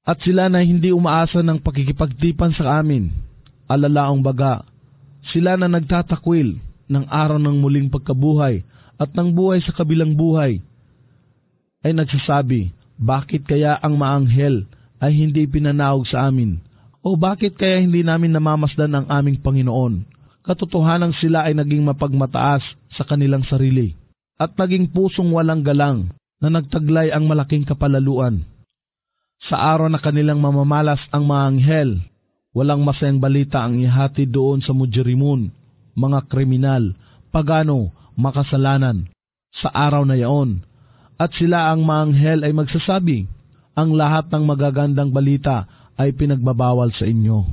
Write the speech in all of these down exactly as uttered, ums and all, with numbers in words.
At sila na hindi umaasa ng pakikipagtipan sa amin, alalaong baga, sila na nagtatakwil ng araw ng muling pagkabuhay at ng buhay sa kabilang buhay, ay nagsasabi, bakit kaya ang maanghel ay hindi pinanaog sa amin? O bakit kaya hindi namin namamasdan ang aming Panginoon? Katotohanan sila ay naging mapagmataas sa kanilang sarili at naging pusong walang galang na nagtaglay ang malaking kapalaluan. Sa araw na kanilang mamamalas ang mga anghel, walang masayang balita ang ihati doon sa mujrimun, mga kriminal, pagano, makasalanan, sa araw na yaon. At sila ang mga anghel ay magsasabi, ang lahat ng magagandang balita ay pinagbabawal sa inyo.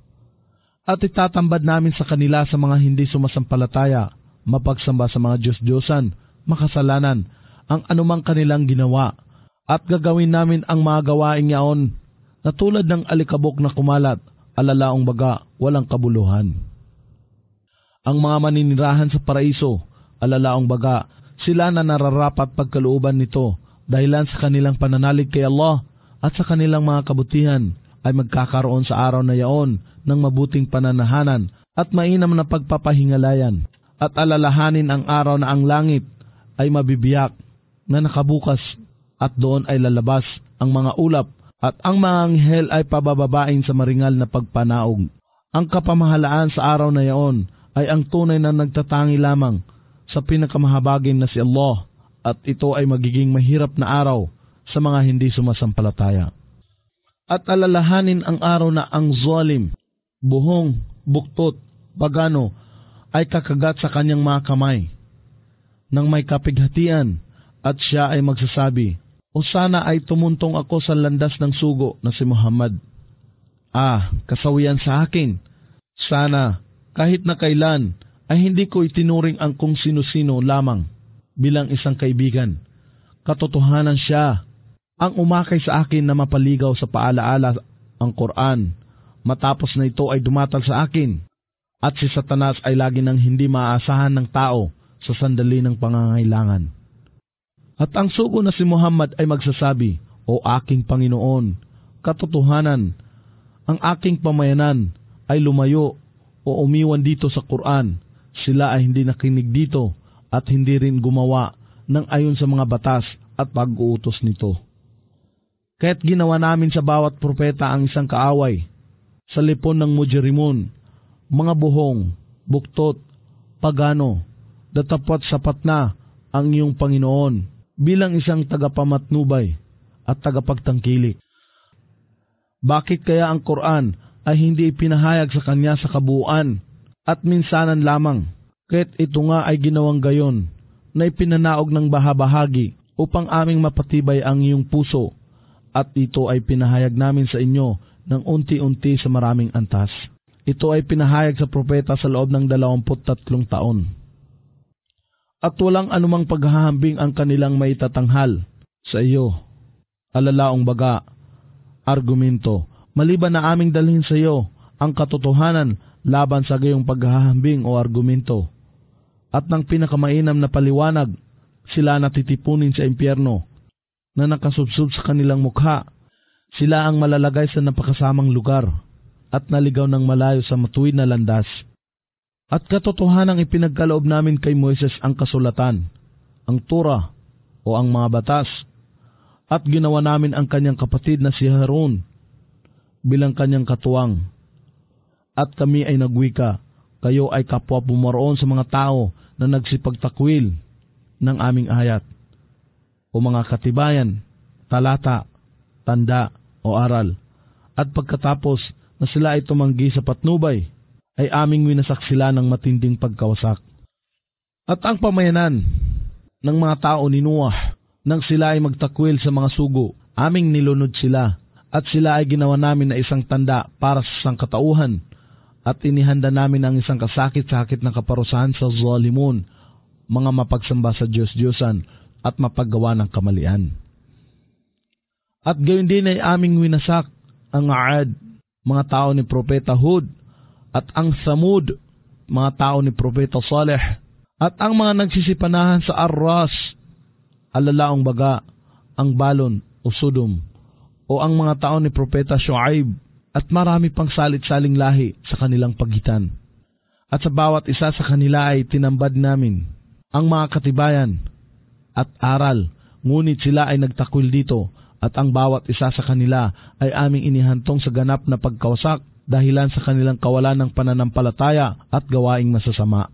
At itatambad namin sa kanila sa mga hindi sumasampalataya, mapagsamba sa mga Diyos-Diyosan, makasalanan, ang anumang kanilang ginawa, at gagawin namin ang mga gawaing yaon na tulad ng alikabok na kumalat, alalaong baga, walang kabuluhan. Ang mga maninirahan sa paraiso, alalaong baga, sila na nararapat pagkalooban nito dahilan sa kanilang pananalig kay Allah at sa kanilang mga kabutihan ay magkakaroon sa araw na yaon ng mabuting pananahanan at mainam na pagpapahingalayan at alalahanin ang araw na ang langit ay mabibiyak na nakabukas at doon ay lalabas ang mga ulap at ang mga anghel ay pabababain sa maringal na pagpanaog. Ang kapamahalaan sa araw na yaon ay ang tunay na nagtatangi lamang sa pinakamahabagin na si Allah at ito ay magiging mahirap na araw sa mga hindi sumasampalataya. At alalahanin ang araw na ang zalim, buhong, buktot, pagano ay kakagat sa kanyang mga kamay nang may kapighatian at siya ay magsasabi, o sana ay tumuntong ako sa landas ng sugo na si Muhammad. Ah, kasawian sa akin. Sana kahit na kailan ay hindi ko itinuring ang kung sino-sino lamang bilang isang kaibigan. Katotohanan siya ang umakay sa akin na mapaligaw sa paalaala ang Quran. Matapos na ito ay dumatal sa akin at si Satanas ay lagi nang hindi maaasahan ng tao sa sandali ng pangangailangan. At ang sugo na si Muhammad ay magsasabi, o aking Panginoon, katotohanan, ang aking pamayanan ay lumayo o umiwan dito sa Quran. Sila ay hindi nakinig dito at hindi rin gumawa ng ayon sa mga batas at pag-uutos nito. Kaya't ginawa namin sa bawat propeta ang isang kaaway, sa lipon ng mujrimun, mga buhong, buktot, pagano, datapot sapat na ang iyong Panginoon bilang isang tagapamatnubay at tagapagtangkilik. Bakit kaya ang Quran ay hindi ipinahayag sa kanya sa kabuuan at minsanan lamang, kaya't ito nga ay ginawang gayon na ipinanaog ng bahabahagi upang aming mapatibay ang iyong puso at ito ay pinahayag namin sa inyo ng unti-unti sa maraming antas. Ito ay pinahayag sa propeta sa loob ng dalawamput tatlong taon. At walang anumang paghahambing ang kanilang maitatanghal sa iyo, alalaong baga, argumento, maliban na aming dalhin sa iyo ang katotohanan laban sa gayong paghahambing o argumento. At ng pinakamainam na paliwanag, sila natitipunin sa impyerno na nakasubsob sa kanilang mukha. Sila ang malalagay sa napakasamang lugar at naligaw ng malayo sa matuwid na landas. At katotohanang ipinagkaloob namin kay Moises ang kasulatan, ang Torah o ang mga batas, at ginawa namin ang kanyang kapatid na si Harun bilang kanyang katuwang. At kami ay nagwika, kayo ay kapwa bumaraon sa mga tao na nagsipagtakwil ng aming ayat, o mga katibayan, talata, tanda o aral. At pagkatapos na sila ay tumanggi sa patnubay, ay aming winasak sila ng matinding pagkawasak. At ang pamayanan ng mga tao ni Noah, nang sila ay magtakwil sa mga sugo, aming nilunod sila, at sila ay ginawa namin na isang tanda para sa sangkatauhan, at inihanda namin ang isang kasakit-sakit na kaparusahan sa zalimun, mga mapagsamba sa Diyos-Diyosan at mapaggawa ng kamalian. At gayon din ay aming winasak ang Aad, mga tao ni Propeta Hud, at ang Samud, mga tao ni Propeta Saleh, at ang mga nagsisipanahan sa Arras, alalaong baga, ang Balon o Sodom, o ang mga tao ni Propeta Shuaib at marami pang salit-saling lahi sa kanilang pagitan. At sa bawat isa sa kanila ay tinambad namin ang mga katibayan at aral, ngunit sila ay nagtakwil dito at ang bawat isa sa kanila ay aming inihantong sa ganap na pagkawasak dahilan sa kanilang kawalan ng pananampalataya at gawaing masasama.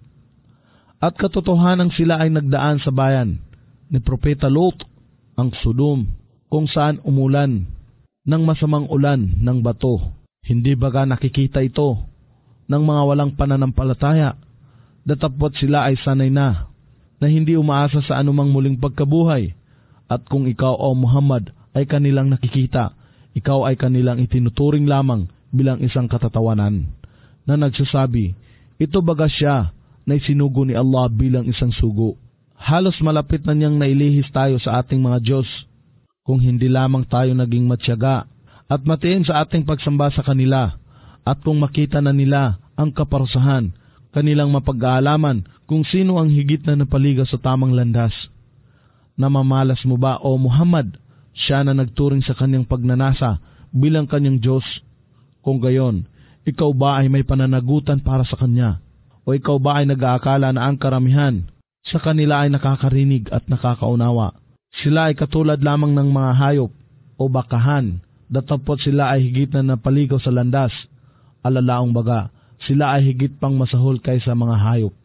At katotohanan sila ay nagdaan sa bayan ni Propeta Lot, ang Sodom, kung saan umulan ng masamang ulan ng bato. Hindi baga nakikita ito ng mga walang pananampalataya, datapwat sila ay sanay na, na hindi umaasa sa anumang muling pagkabuhay. At kung ikaw o Muhammad ay kanilang nakikita, ikaw ay kanilang itinuturing lamang bilang isang katatawanan, na nagsasabi, ito baga siya na isinugo ni Allah bilang isang sugo. Halos malapit na niyang nailihis tayo sa ating mga Diyos, kung hindi lamang tayo naging matyaga at matiin sa ating pagsamba sa kanila, at kung makita na nila ang kaparusahan, kanilang mapag-aalaman kung sino ang higit na napaligaw sa tamang landas. Namamalas mo ba o Muhammad, siya na nagturing sa kanyang pagnanasa bilang kanyang Diyos? Kung gayon, ikaw ba ay may pananagutan para sa kanya? O ikaw ba ay nag-aakala na ang karamihan sa kanila ay nakakarinig at nakakaunawa? Sila ay katulad lamang ng mga hayop o bakahan, datapwat sila ay higit na napaligaw sa landas. Alalaong baga, sila ay higit pang masahol kaysa mga hayop.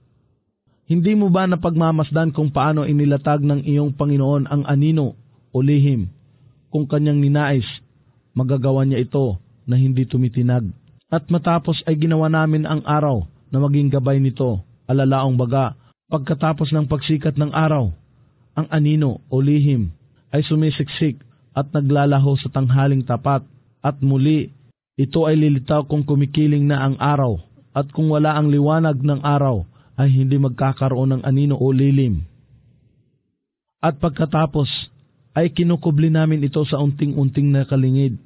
Hindi mo ba napagmamasdan kung paano inilatag ng iyong Panginoon ang anino o lihim? Kung kanyang ninais, magagawa niya ito na hindi tumitinag. At matapos ay ginawa namin ang araw na maging gabay nito. Alalaong baga, pagkatapos ng pagsikat ng araw, ang anino o lihim ay sumisiksik at naglalaho sa tanghaling tapat, at muli ito ay lilitaw kung kumikiling na ang araw, at kung wala ang liwanag ng araw ay hindi magkakaroon ng anino o lilim. At pagkatapos ay kinukubli namin ito sa unting-unting na kalingid.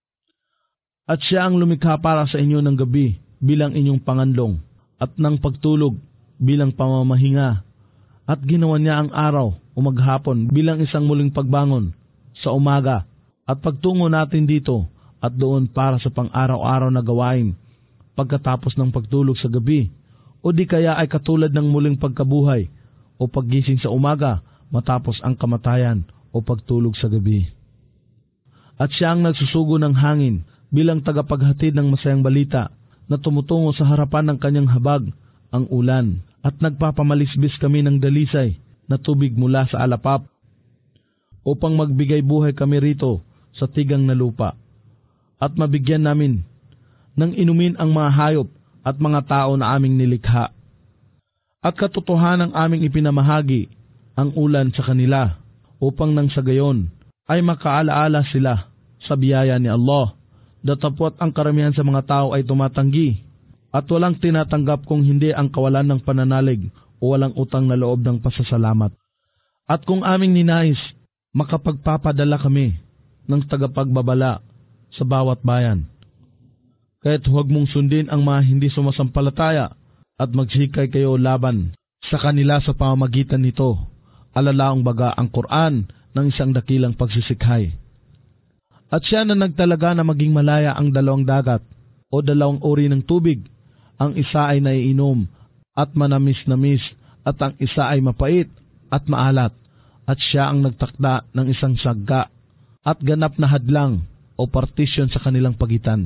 At siya ang lumikha para sa inyo ng gabi bilang inyong panganlong, at ng pagtulog bilang pamamahinga, at ginawa niya ang araw o maghapon bilang isang muling pagbangon sa umaga at pagtungo natin dito at doon para sa pang-araw-araw na gawain pagkatapos ng pagtulog sa gabi, o di kaya ay katulad ng muling pagkabuhay o paggising sa umaga matapos ang kamatayan o pagtulog sa gabi. At siya ang nagsusugo ng hangin bilang tagapaghatid ng masayang balita na tumutungo sa harapan ng kanyang habag, ang ulan, at nagpapamalisbis kami ng dalisay na tubig mula sa alapap upang magbigay buhay kami rito sa tigang na lupa, at mabigyan namin ng inumin ang mga hayop at mga tao na aming nilikha. At katotohanang aming ipinamahagi ang ulan sa kanila upang nang sa gayon ay makaalaala sila sa biyaya ni Allah, datapwat ang karamihan sa mga tao ay tumatanggi at walang tinatanggap kung hindi ang kawalan ng pananalig o walang utang na loob ng pasasalamat. At kung aming ninais, makapagpapadala kami ng tagapagbabala sa bawat bayan. Kaya't huwag mong sundin ang mga hindi sumasampalataya at magsikay kayo laban sa kanila sa pamamagitan nito. Alalaong baga ang Quran ng isang dakilang pagsisikhay. At siya na nagtalaga na maging malaya ang dalawang dagat o dalawang uri ng tubig. Ang isa ay naiinom at manamis-namis, at ang isa ay mapait at maalat. At siya ang nagtakda ng isang sagga at ganap na hadlang o partition sa kanilang pagitan.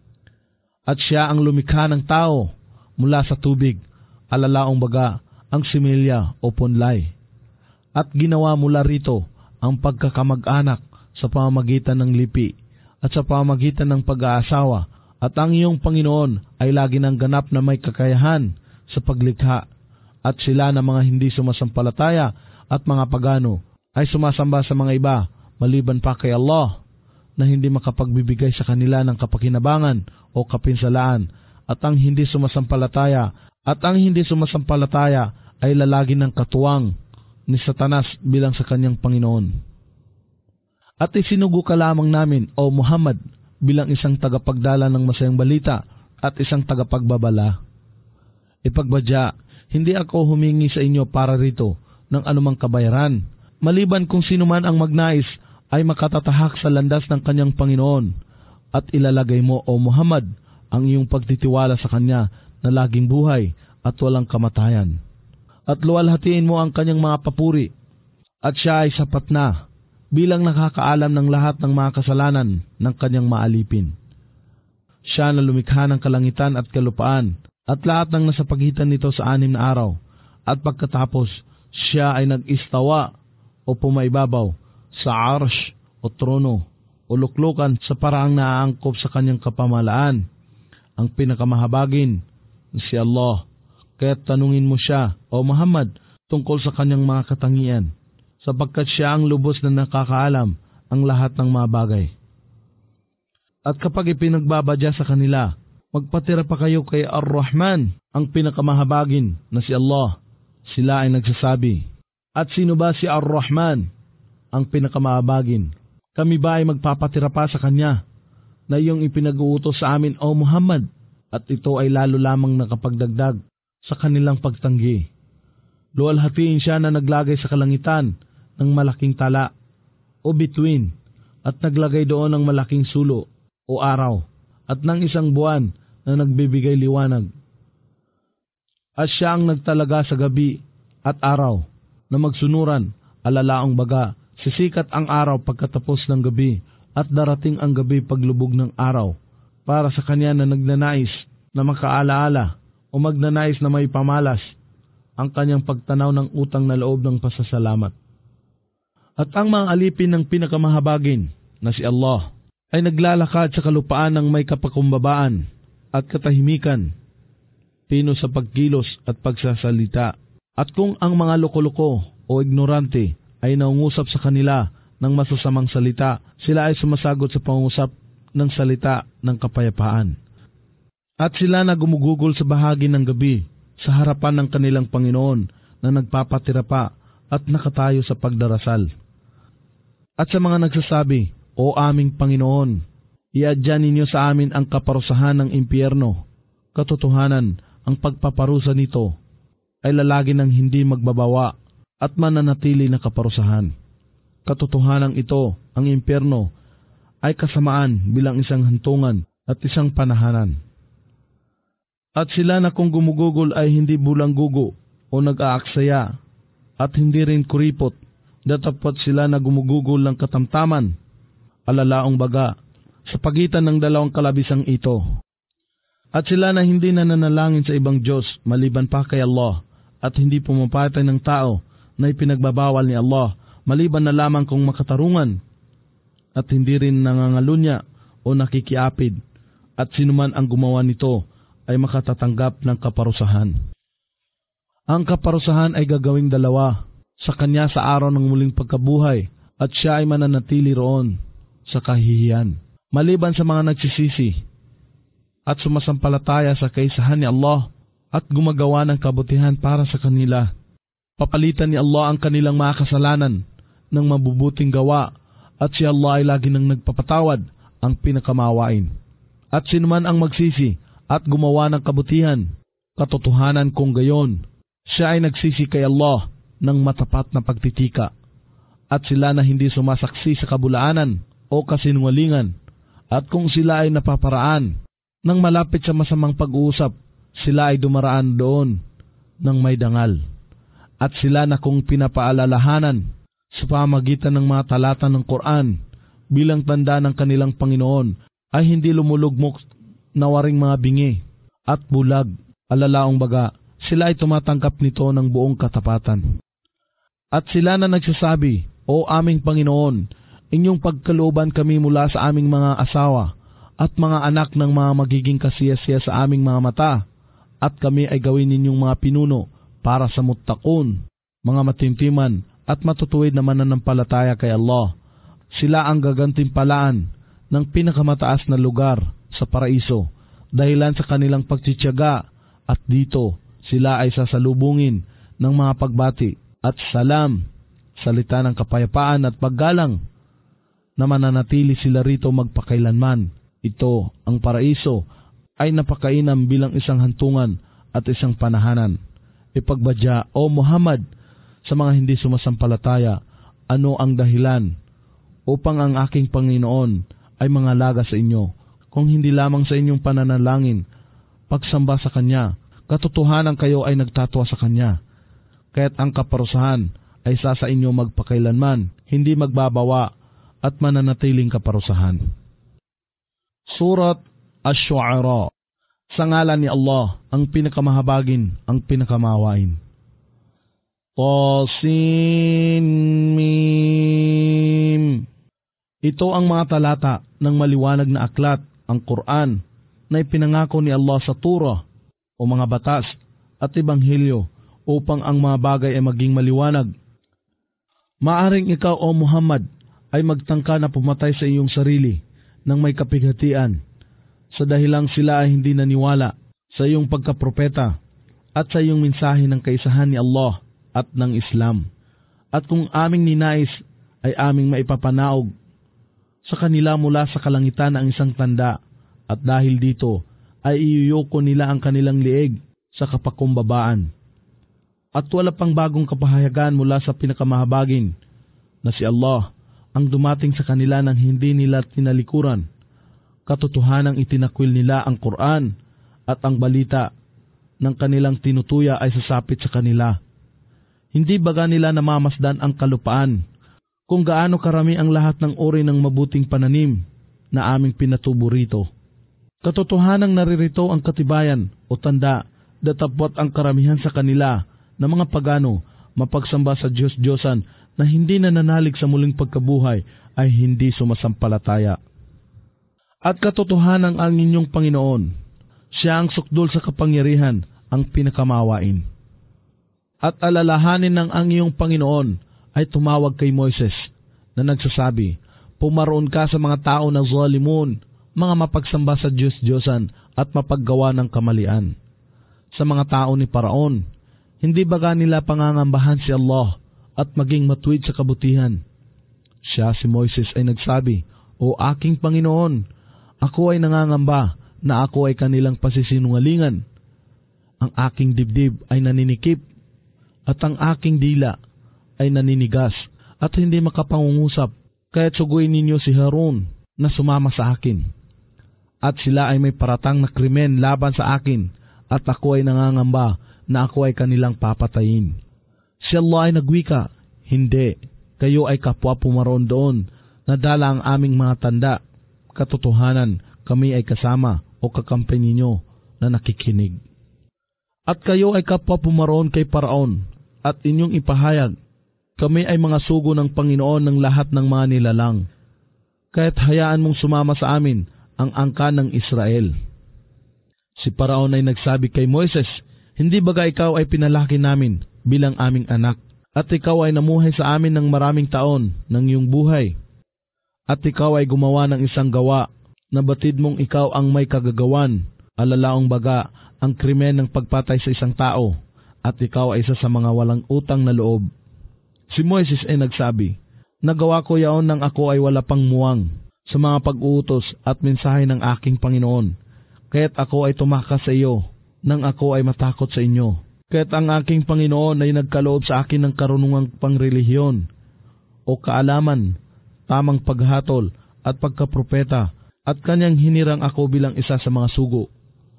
At siya ang lumikha ng tao mula sa tubig, alalaong baga ang similya o punlay. At ginawa mula rito ang pagkakamag-anak sa pamamagitan ng lipi at sa pamamagitan ng pag-aasawa, at ang iyong Panginoon ay lagi ng ganap na may kakayahan sa paglikha. At sila na mga hindi sumasampalataya at mga pagano ay sumasamba sa mga iba maliban pa kay Allah, na hindi makapagbibigay sa kanila ng kapakinabangan o kapinsalaan. At ang hindi sumasampalataya at ang hindi sumasampalataya ay lalagi ng katuwang ni Satanas bilang sa kanyang Panginoon. At isinugo ka lamang namin, O Muhammad, bilang isang tagapagdala ng masayang balita at isang tagapagbabala. Ipagbadya, hindi ako humingi sa inyo para rito ng anumang kabayaran, maliban kung sino man ang magnais ay makatatahak sa landas ng kanyang Panginoon at ilalagay mo, O Muhammad, ang iyong pagtitiwala sa Kanya na laging buhay at walang kamatayan. At luwalhatiin mo ang kanyang mga papuri at siya ay sapat na bilang nakakaalam ng lahat ng mga kasalanan ng kanyang maalipin. Siya na lumikha ng kalangitan at kalupaan at lahat ng nasa pagitan nito sa anim na araw, at pagkatapos siya ay nag-istawa o pumaibabaw sa arsh o trono o luklukan sa paraang naaangkop sa kanyang kapamalaan, ang pinakamahabagin si Allah. Kaya tanungin mo siya, O Muhammad, tungkol sa kanyang mga katangian, sapagkat siya ang lubos na nakakaalam ang lahat ng mga bagay. At kapag ipinagbabadya sa kanila, magpatira pa kayo kay Ar-Rahman, ang pinakamahabagin na si Allah. Sila ay nagsasabi, at sino ba si Ar-Rahman, ang pinakamahabagin? Kami ba ay magpapatira pa sa kanya na iyong ipinag-uutos sa amin, O Muhammad? At ito ay lalo lamang nakapagdagdag sa kanilang pagtanggi. Luwalhatiin siya na naglagay sa kalangitan ng malaking tala o bituin at naglagay doon ng malaking sulo o araw at ng isang buwan na nagbibigay liwanag. At siya ang nagtalaga sa gabi at araw na magsunuran, alalaong baga, sisikat ang araw pagkatapos ng gabi at darating ang gabi paglubog ng araw para sa kanya na nagnanais na makaalaala o magnanais na may pamalas ang kanyang pagtanaw ng utang na loob ng pasasalamat. At ang mga alipin ng pinakamahabagin na si Allah ay naglalakad sa kalupaan ng may kapakumbabaan at katahimikan, pino sa pagkilos at pagsasalita. At kung ang mga loko-loko o ignorante ay naungusap sa kanila ng masasamang salita, sila ay sumasagot sa pangusap ng salita ng kapayapaan. At sila na gumugugol sa bahagi ng gabi sa harapan ng kanilang Panginoon na nagpapatira pa at nakatayo sa pagdarasal. At sa mga nagsasabi, O aming Panginoon, iadya ninyo sa amin ang kaparusahan ng impyerno. Katotohanan, ang pagpaparusa nito ay lalagi ng hindi magbabawa at mananatili na kaparusahan. Katotohanan ito, ang impyerno, ay kasamaan bilang isang hantungan at isang panahanan. At sila na kung gumugugol ay hindi bulanggugo o nag-aaksaya at hindi rin kuripot, datapot sila na gumugugol ng katamtaman, alalaong baga, sa pagitan ng dalawang kalabisang ito. At sila na hindi nananalangin sa ibang Diyos maliban pa kay Allah at hindi pumapatay ng tao na ipinagbabawal ni Allah maliban na lamang kung makatarungan at hindi rin nangangalunya o nakikiapid, at sinuman ang gumawa nito ay makatatanggap ng kaparusahan. Ang kaparusahan ay gagawing dalawa sa kanya sa araw ng muling pagkabuhay at siya ay mananatili roon sa kahihiyan. Maliban sa mga nagsisisi at sumasampalataya sa kaisahan ni Allah at gumagawa ng kabutihan para sa kanila, papalitan ni Allah ang kanilang mga kasalanan ng mabubuting gawa, at si Allah ay lagi nang nagpapatawad, ang pinakamawain. At sinuman ang magsisi at gumawa ng kabutihan, katotohanan kung gayon, siya ay nagsisi kay Allah ng matapat na pagtitika. At sila na hindi sumasaksi sa kabulaanan o kasinungalingan, at kung sila ay napaparaan nang malapit sa masamang pag-uusap, sila ay dumaraan doon ng may dangal. At sila na kung pinapaalalahanan sa pamagitan ng mga talata ng Quran bilang tanda ng kanilang Panginoon, ay hindi lumulugmok na waring mga bingi at bulag, alalaong baga, sila ay tumatanggap nito ng buong katapatan. At sila na nagsasabi, O aming Panginoon, inyong pagkalooban kami mula sa aming mga asawa at mga anak ng mga magiging kasiyasiya sa aming mga mata, at kami ay gawin ninyong mga pinuno para sa muttaqun, mga matimtiman at matutuwid na mananampalataya kay Allah. Sila ang gagantimpalaan ng pinakamataas na lugar sa paraiso dahilan sa kanilang pagtitiyaga, at dito sila ay sasalubungin ng mga pagbati at salam, salita ng kapayapaan at paggalang, na mananatili sila rito magpakailanman. Ito, ang paraiso, ay napakainam bilang isang hantungan at isang panahanan. Ipagbadya, O Muhammad, sa mga hindi sumasampalataya, ano ang dahilan upang ang aking Panginoon ay mangalaga sa inyo, kung hindi lamang sa inyong pananalangin, pagsamba sa Kanya, katotohanan kayo ay nagtatwa sa Kanya. Kaya't ang kaparusahan ay sa sa inyo magpakailanman, hindi magbabawa at mananatiling kaparusahan. Surat Ash-Shu'ara. Sa ngalan ni Allah, ang pinakamahabagin, ang pinakamawain. Tasin Mim. Ito ang mga talata ng maliwanag na aklat, ang Quran, na ipinangako ni Allah sa Torah o mga batas at Ebanghelyo upang ang mga bagay ay maging maliwanag. Maaring ikaw o Muhammad ay magtangka na pumatay sa iyong sarili ng may kapighatian sa dahilang sila ay hindi naniwala sa iyong pagkapropeta at sa iyong mensahe ng kaisahan ni Allah at ng Islam. At kung aming ninais ay aming maipapanaog sa kanila mula sa kalangitan ang isang tanda, at dahil dito ay iyuyoko nila ang kanilang lieg sa kapakumbabaan. At wala pang bagong kapahayagan mula sa pinakamahabagin na si Allah ang dumating sa kanila nang hindi nila tinalikuran. Katotohanang itinakwil nila ang Quran at ang balita ng kanilang tinutuya ay sasapit sa kanila. Hindi baga nila namamasdan ang kalupaan kung gaano karami ang lahat ng uri ng mabuting pananim na aming pinatubo rito. Katotohanang naririto ang katibayan o tanda datapwat ang karamihan sa kanila na mga pagano mapagsamba sa Diyos-Diyosan na hindi nananalig sa muling pagkabuhay ay hindi sumasampalataya. At katotohanan ang inyong Panginoon, siya ang sukdol sa kapangyarihan, ang pinakamawain. At alalahanin ng ang iyong Panginoon ay tumawag kay Moises na nagsasabi, pumaroon ka sa mga tao na zalimun, mga mapagsamba sa Diyos-Diyosan at mapaggawa ng kamalian. Sa mga tao ni Paraon, hindi baga nila pangangambahan si Allah at maging matuwid sa kabutihan. Siya si Moises ay nagsabi, O aking Panginoon, ako ay nangangamba na ako ay kanilang pasisinungalingan. Ang aking dibdib ay naninikip at ang aking dila ay naninigas at hindi makapangungusap, kaya't suguin ninyo si Harun na sumama sa akin. At sila ay may paratang na krimen laban sa akin at ako ay nangangamba na ako ay kanilang papatayin. Si Allah ay nagwika, hindi, kayo ay kapwa pumaroon doon, nadala ang aming mga tanda. Katotohanan, kami ay kasama o kakampi ninyo na nakikinig. At kayo ay kapwa pumaroon kay Paraon at inyong ipahayag, kami ay mga sugo ng Panginoon ng lahat ng mga nilalang. Kaya't hayaan mong sumama sa amin ang angkan ng Israel. Si Paraon ay nagsabi kay Moises, hindi baga ikaw ay pinalaki namin bilang aming anak, at ikaw ay namuhay sa amin ng maraming taon ng iyong buhay. At ikaw ay gumawa ng isang gawa na batid mong ikaw ang may kagagawan, alalaong baga ang krimen ng pagpatay sa isang tao, at ikaw ay isa sa mga walang utang na loob. Si Moises ay nagsabi, nagawa ko yaon nang ako ay wala pang muwang sa mga pag-uutos at mensahe ng aking Panginoon, kaya't ako ay tumakas sa iyo nang ako ay matakot sa inyo. Kaya't ang aking Panginoon ay nagkaloob sa akin ng karunungang pangrelihiyon o kaalaman, tamang paghatol at pagkapropeta, at kanyang hinirang ako bilang isa sa mga sugo.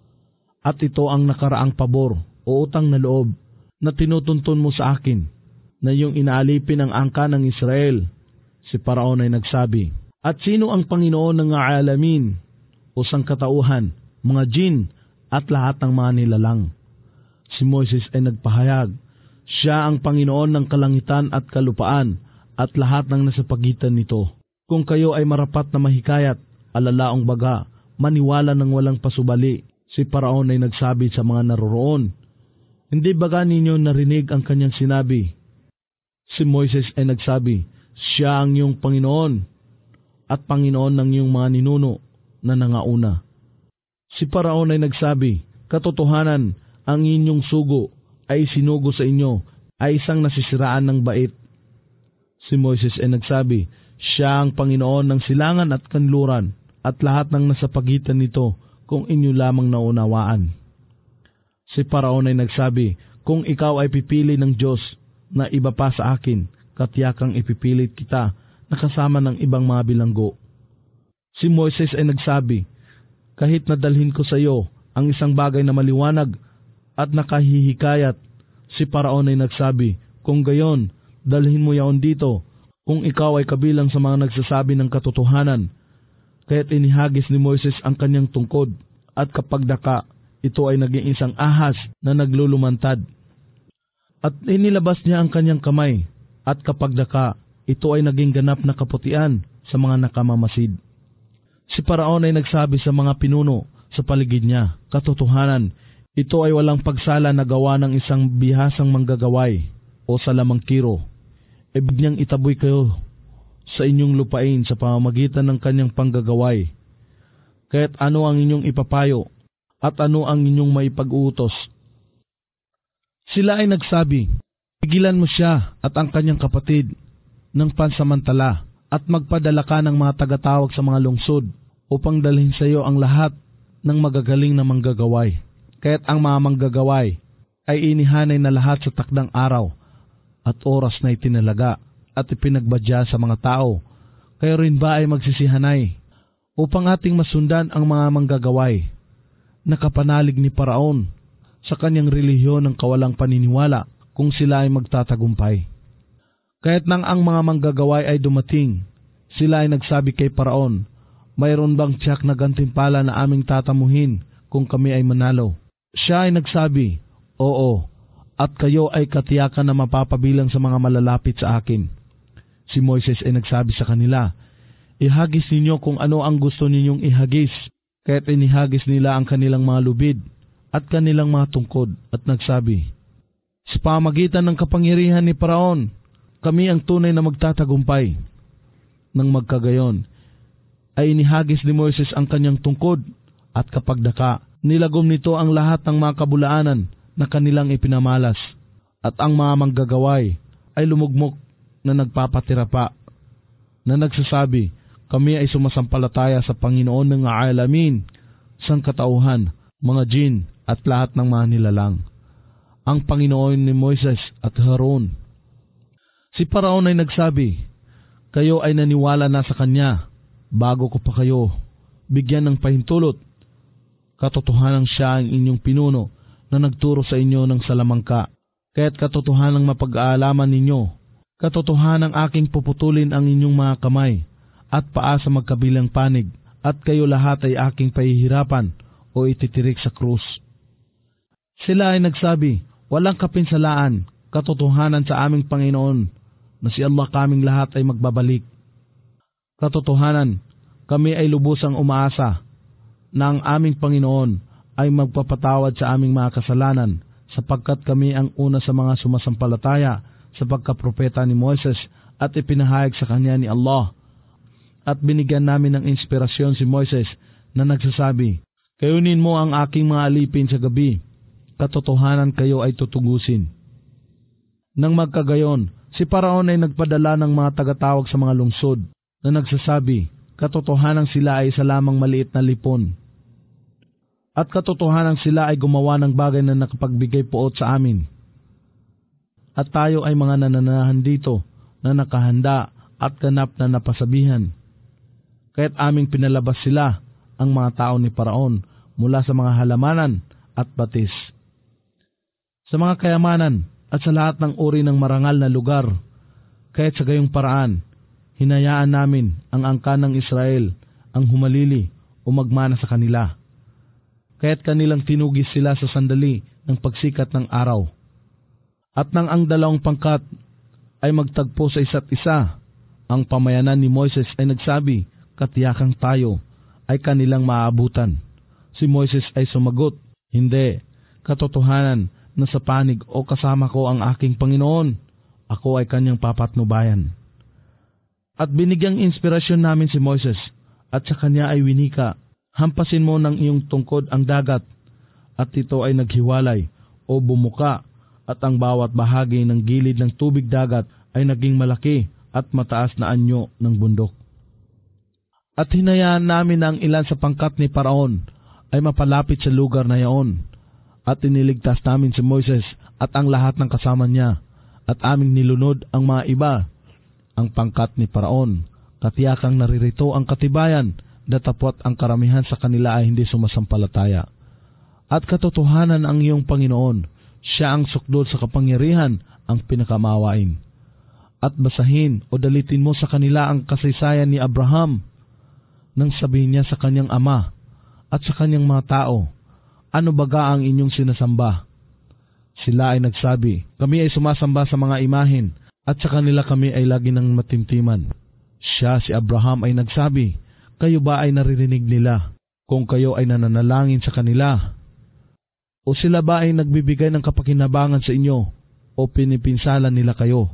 At ito ang nakaraang pabor o utang na loob na tinutuntun mo sa akin, na yung inaalipin ang angka ng Israel. Si Paraon ay nagsabi, at sino ang Panginoon ng alamin o sangkatauhan, mga jin at lahat ng mga nilalang? Si Moises ay nagpahayag, siya ang Panginoon ng kalangitan at kalupaan at lahat ng nasa pagitan nito. Kung kayo ay marapat na mahikayat, alalaong baga, maniwala ng walang pasubali. Si Paraon ay nagsabi sa mga naroroon, hindi baga ninyo narinig ang kanyang sinabi? Si Moises ay nagsabi, siya ang iyong Panginoon at Panginoon ng iyong mga ninuno na nangauna. Si Paraon ay nagsabi, katotohanan, ang inyong sugo ay sinugo sa inyo ay isang nasisiraan ng bait. Si Moises ay nagsabi, siya ang Panginoon ng silangan at kanluran at lahat ng nasa pagitan nito kung inyo lamang naunawaan. Si Paraon ay nagsabi, kung ikaw ay pipili ng Diyos na iba pa sa akin, katiyakang ipipilit kita na kasama ng ibang mga bilanggo. Si Moises ay nagsabi, kahit nadalhin ko sa iyo ang isang bagay na maliwanag at nakahihikayat, si Paraon ay nagsabi, kung gayon, dalhin mo yaon dito, kung ikaw ay kabilang sa mga nagsasabi ng katotohanan. Kaya't inihagis ni Moises ang kanyang tungkod, at kapag daka, ito ay naging isang ahas na naglulumantad. At inilabas niya ang kanyang kamay, at kapag daka, ito ay naging ganap na kaputian sa mga nakamamasid. Si Paraon ay nagsabi sa mga pinuno sa paligid niya, katotohanan, ito ay walang pagsala na gawa ng isang bihasang manggagaway o salamangkiro. Ibig niyang itaboy kayo sa inyong lupain sa pamamagitan ng kanyang panggagaway. Kaya't ano ang inyong ipapayo at ano ang inyong maipag-uutos? Sila ay nagsabi, pigilan mo siya at ang kanyang kapatid ng pansamantala at magpadala ka ng mga tagatawag sa mga lungsod upang dalhin sa iyo ang lahat ng magagaling na manggagaway. Kaya't ang mga manggagaway ay inihanay na lahat sa takdang araw at oras na itinalaga at ipinagbadya sa mga tao. Kayo rin ba ay magsisihanay upang ating masundan ang mga manggagaway na kapanalig ni Paraon sa kanyang relihiyon ng kawalang paniniwala kung sila ay magtatagumpay? Kaya't nang ang mga manggagaway ay dumating, sila ay nagsabi kay Paraon, mayroon bang tiyak na gantimpala na aming tatamuhin kung kami ay manalo? Siya ay nagsabi, oo, at kayo ay katiyakan na mapapabilang sa mga malalapit sa akin. Si Moises ay nagsabi sa kanila, ihagis ninyo kung ano ang gusto ninyong ihagis. Kaya't inihagis nila ang kanilang mga lubid at kanilang mga tungkod at nagsabi, sa pamagitan ng kapangyarihan ni Paraon, kami ang tunay na magtatagumpay. Nang magkagayon, ay inihagis ni Moises ang kanyang tungkod at kapag daka, nilagom nito ang lahat ng mga kabulaanan na kanilang ipinamalas at ang mga manggagaway ay lumugmok na nagpapatira pa, na nagsasabi, kami ay sumasampalataya sa Panginoon ng alamin, sangkatauhan, mga jin at lahat ng mga nilalang, ang Panginoon ni Moises at Haron. Si Paraon ay nagsabi, kayo ay naniwala na sa kanya bago ko pa kayo bigyan ng pahintulot. Katotohanan siya ang inyong pinuno na nagturo sa inyo ng salamangka. Kaya't katotohanang mapag-aalaman ninyo, katotohanang aking puputulin ang inyong mga kamay at paa sa magkabilang panig, at kayo lahat ay aking pahihirapan o ititirik sa krus. Sila ay nagsabi, walang kapinsalaan, katotohanan sa aming Panginoon, na si Allah kaming lahat ay magbabalik. Katotohanan, kami ay lubusang umaasa na ang aming Panginoon ay magpapatawad sa aming mga kasalanan, sapagkat kami ang una sa mga sumasampalataya sa pagkapropeta ni Moises at ipinahayag sa kanya ni Allah. At binigyan namin ng inspirasyon si Moises na nagsasabi, kayunin mo ang aking mga alipin sa gabi, katotohanan kayo ay tutugusin. Nang magkagayon, si Paraon ay nagpadala ng mga tagatawag sa mga lungsod na nagsasabi, katotohanan sila ay isa lamang maliit na lipon. At katotohanan sila ay gumawa ng bagay na nakapagbigay puot sa amin. At tayo ay mga nananahan dito na nakahanda at ganap na napasabihan. Kaya't aming pinalabas sila, ang mga tao ni Paraon, mula sa mga halamanan at batis, sa mga kayamanan at sa lahat ng uri ng marangal na lugar. Kaya't sa gayong paraan, hinayaan namin ang angkan ng Israel ang humalili o magmana sa kanila. Kaya't kanilang tinugis sila sa sandali ng pagsikat ng araw. At nang ang dalawang pangkat ay magtagpo sa isa't isa, ang pamayanan ni Moises ay nagsabi, katiyakan tayo ay kanilang maaabutan. Si Moises ay sumagot, hindi, katotohanan na sa panig o kasama ko ang aking Panginoon, ako ay kanyang papatnubayan. At binigyang inspirasyon namin si Moises, at sa kanya ay winika, hampasin mo ng iyong tungkod ang dagat, at ito ay naghiwalay o bumuka, at ang bawat bahagi ng gilid ng tubig dagat ay naging malaki at mataas na anyo ng bundok. At hinayaan namin ang ilan sa pangkat ni Paraon ay mapalapit sa lugar na yaon, at iniligtas namin si Moises at ang lahat ng kasama niya, at aming nilunod ang mga iba, ang pangkat ni Paraon, katiyakang naririto ang katibayan, datapwat ang karamihan sa kanila ay hindi sumasampalataya. At katotohanan ang iyong Panginoon, siya ang sukdol sa kapangyarihan, ang pinakamawain. At basahin o dalitin mo sa kanila ang kasaysayan ni Abraham, nang sabihin niya sa kanyang ama at sa kanyang mga tao, ano baga ang inyong sinasamba? Sila ay nagsabi, kami ay sumasamba sa mga imahen, at sa kanila kami ay lagi ng matimtiman. Siya, si Abraham, ay nagsabi, kayo ba ay naririnig nila kung kayo ay nananalangin sa kanila? O sila ba ay nagbibigay ng kapakinabangan sa inyo o pinipinsalan nila kayo?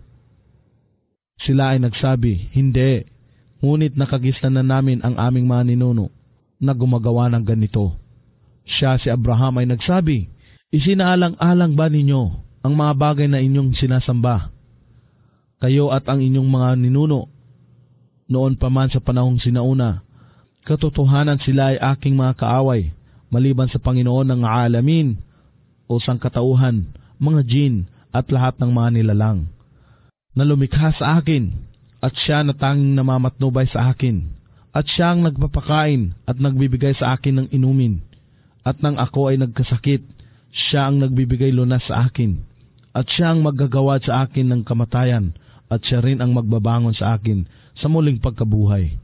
Sila ay nagsabi, hindi, ngunit nakagisnan na namin ang aming mga ninuno na gumagawa ng ganito. Siya, si Abraham, ay nagsabi, isinaalang-alang ba ninyo ang mga bagay na inyong sinasamba? Kayo at ang inyong mga ninuno, noon pa man sa panahong sinauna, katotohanan sila ay aking mga kaaway, maliban sa Panginoon ng alamin o sangkatauhan, mga jin at lahat ng mga nilalang, na lumikha sa akin, at siya na tanging namamatnubay sa akin, at siya ang nagpapakain at nagbibigay sa akin ng inumin, at nang ako ay nagkasakit, siya ang nagbibigay lunas sa akin, at siya ang maggagawad sa akin ng kamatayan, at siya rin ang magbabangon sa akin sa muling pagkabuhay.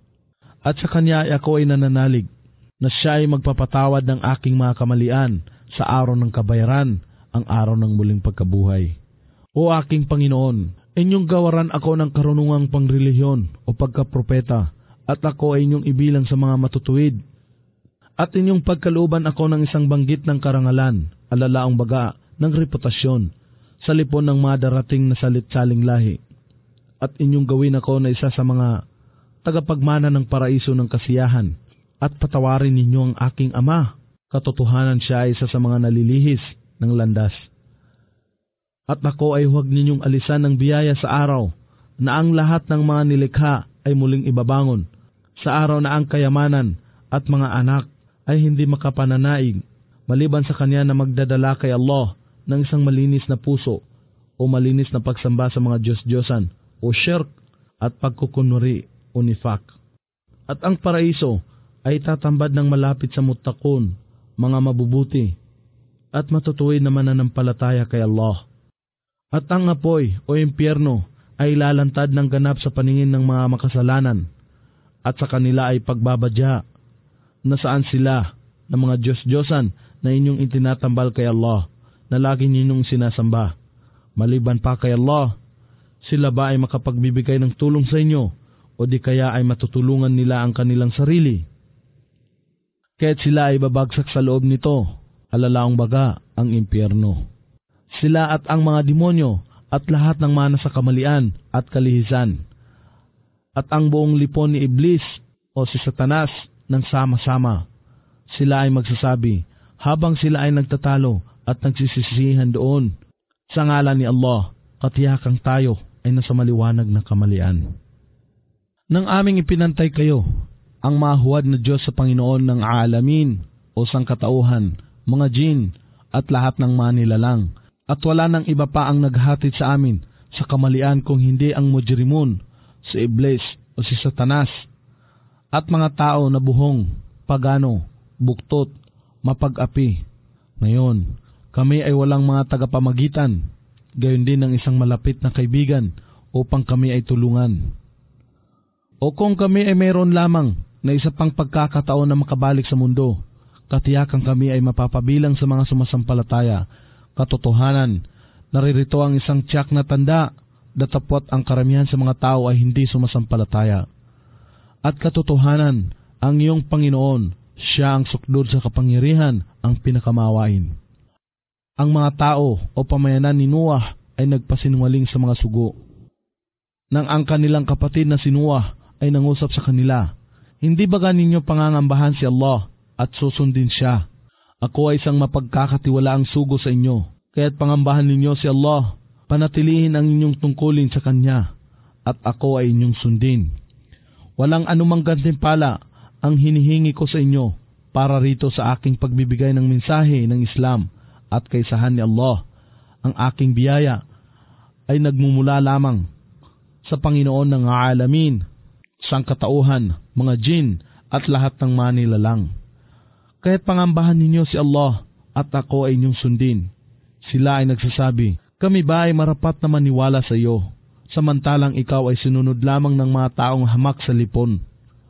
At sa kanya ay ako ay nananalig, na siya ay magpapatawad ng aking mga kamalian sa araw ng kabayaran, ang araw ng muling pagkabuhay. O aking Panginoon, inyong gawaran ako ng karunungang pangrelihiyon o pagkapropeta, at ako ay inyong ibilang sa mga matutuwid. At inyong pagkalooban ako ng isang banggit ng karangalan, alalaang baga ng reputasyon, sa lipon ng mga darating na salit-saling lahi. At inyong gawin ako na isa sa mga tagapagmana ng paraiso ng kasiyahan, at patawarin ninyo ang aking ama. Katotohanan siya ay isa sa mga nalilihis ng landas. At ako ay huwag ninyong alisan ng biyaya sa araw na ang lahat ng mga nilikha ay muling ibabangon, sa araw na ang kayamanan at mga anak ay hindi makapananaig, maliban sa kanya na magdadala kay Allah ng isang malinis na puso o malinis na pagsamba sa mga Diyos-Diyosan o shirk at pagkukunwari o nifak. At ang paraiso ay tatambad ng malapit sa muttaqun, mga mabubuti, at matutuwid na mananampalataya kay Allah. At ang apoy o impyerno ay lalantad ng ganap sa paningin ng mga makasalanan, at sa kanila ay pagbabadya, na saan sila ng mga Diyos-Diyosan na inyong itinatambal kay Allah, na lagi ninyong sinasamba. Maliban pa kay Allah, sila ba ay makapagbibigay ng tulong sa inyo, o di kaya ay matutulungan nila ang kanilang sarili? Kaya't sila ay babagsak sa loob nito, alalaong baga ang impyerno. Sila at ang mga demonyo at lahat ng mana sa kamalian at kalihisan, at ang buong lipon ni Iblis o si Satanas ng sama-sama. Sila ay magsasabi habang sila ay nagtatalo at nagsisisihan doon, sa ngalan ni Allah, katiyakang tayo ay nasa maliwanag ng kamalian. Nang aming ipinantay kayo, ang mahuwad na Diyos sa Panginoon ng alamin o sangkatauhan, mga jin at lahat ng mga nilalang, at wala nang iba pa ang naghatid sa amin sa kamalian kung hindi ang mujrimun, si Iblis o si Satanas, at mga tao na buhong, pagano, buktot, mapag-api. Ngayon, kami ay walang mga tagapamagitan, gayon din ng isang malapit na kaibigan upang kami ay tulungan. O kung kami ay mayroon lamang na isa pang pagkakataon na makabalik sa mundo, katiyakan kami ay mapapabilang sa mga sumasampalataya. Katotohanan, naririto ang isang tiyak na tanda, datapwat ang karamihan sa mga tao ay hindi sumasampalataya. At katotohanan, ang iyong Panginoon, siya ang sukdod sa kapangyarihan, ang pinakamawain. Ang mga tao o pamayanan ni Noah ay nagpasinungaling sa mga sugo. Nang ang kanilang kapatid na si Noah ay nangusap sa kanila, hindi ba ninyo pangangambahan si Allah at susundin siya? Ako ay isang mapagkakatiwalaang sugo sa inyo, kaya't pangambahan ninyo si Allah, panatilihin ang inyong tungkulin sa Kanya, at ako ay inyong sundin. Walang anumang gantimpala ang hinihingi ko sa inyo para rito sa aking pagbibigay ng mensahe ng Islam at kaysahan ni Allah. Ang aking biyaya ay nagmumula lamang sa Panginoon ng alamin, sangkatauhan, mga jin, at lahat ng manilalang. Kaya't pangambahan ninyo si Allah at ako ay inyong sundin. Sila ay nagsasabi, kami ba ay marapat na maniwala sa iyo, samantalang ikaw ay sinunod lamang ng mga taong hamak sa lipon.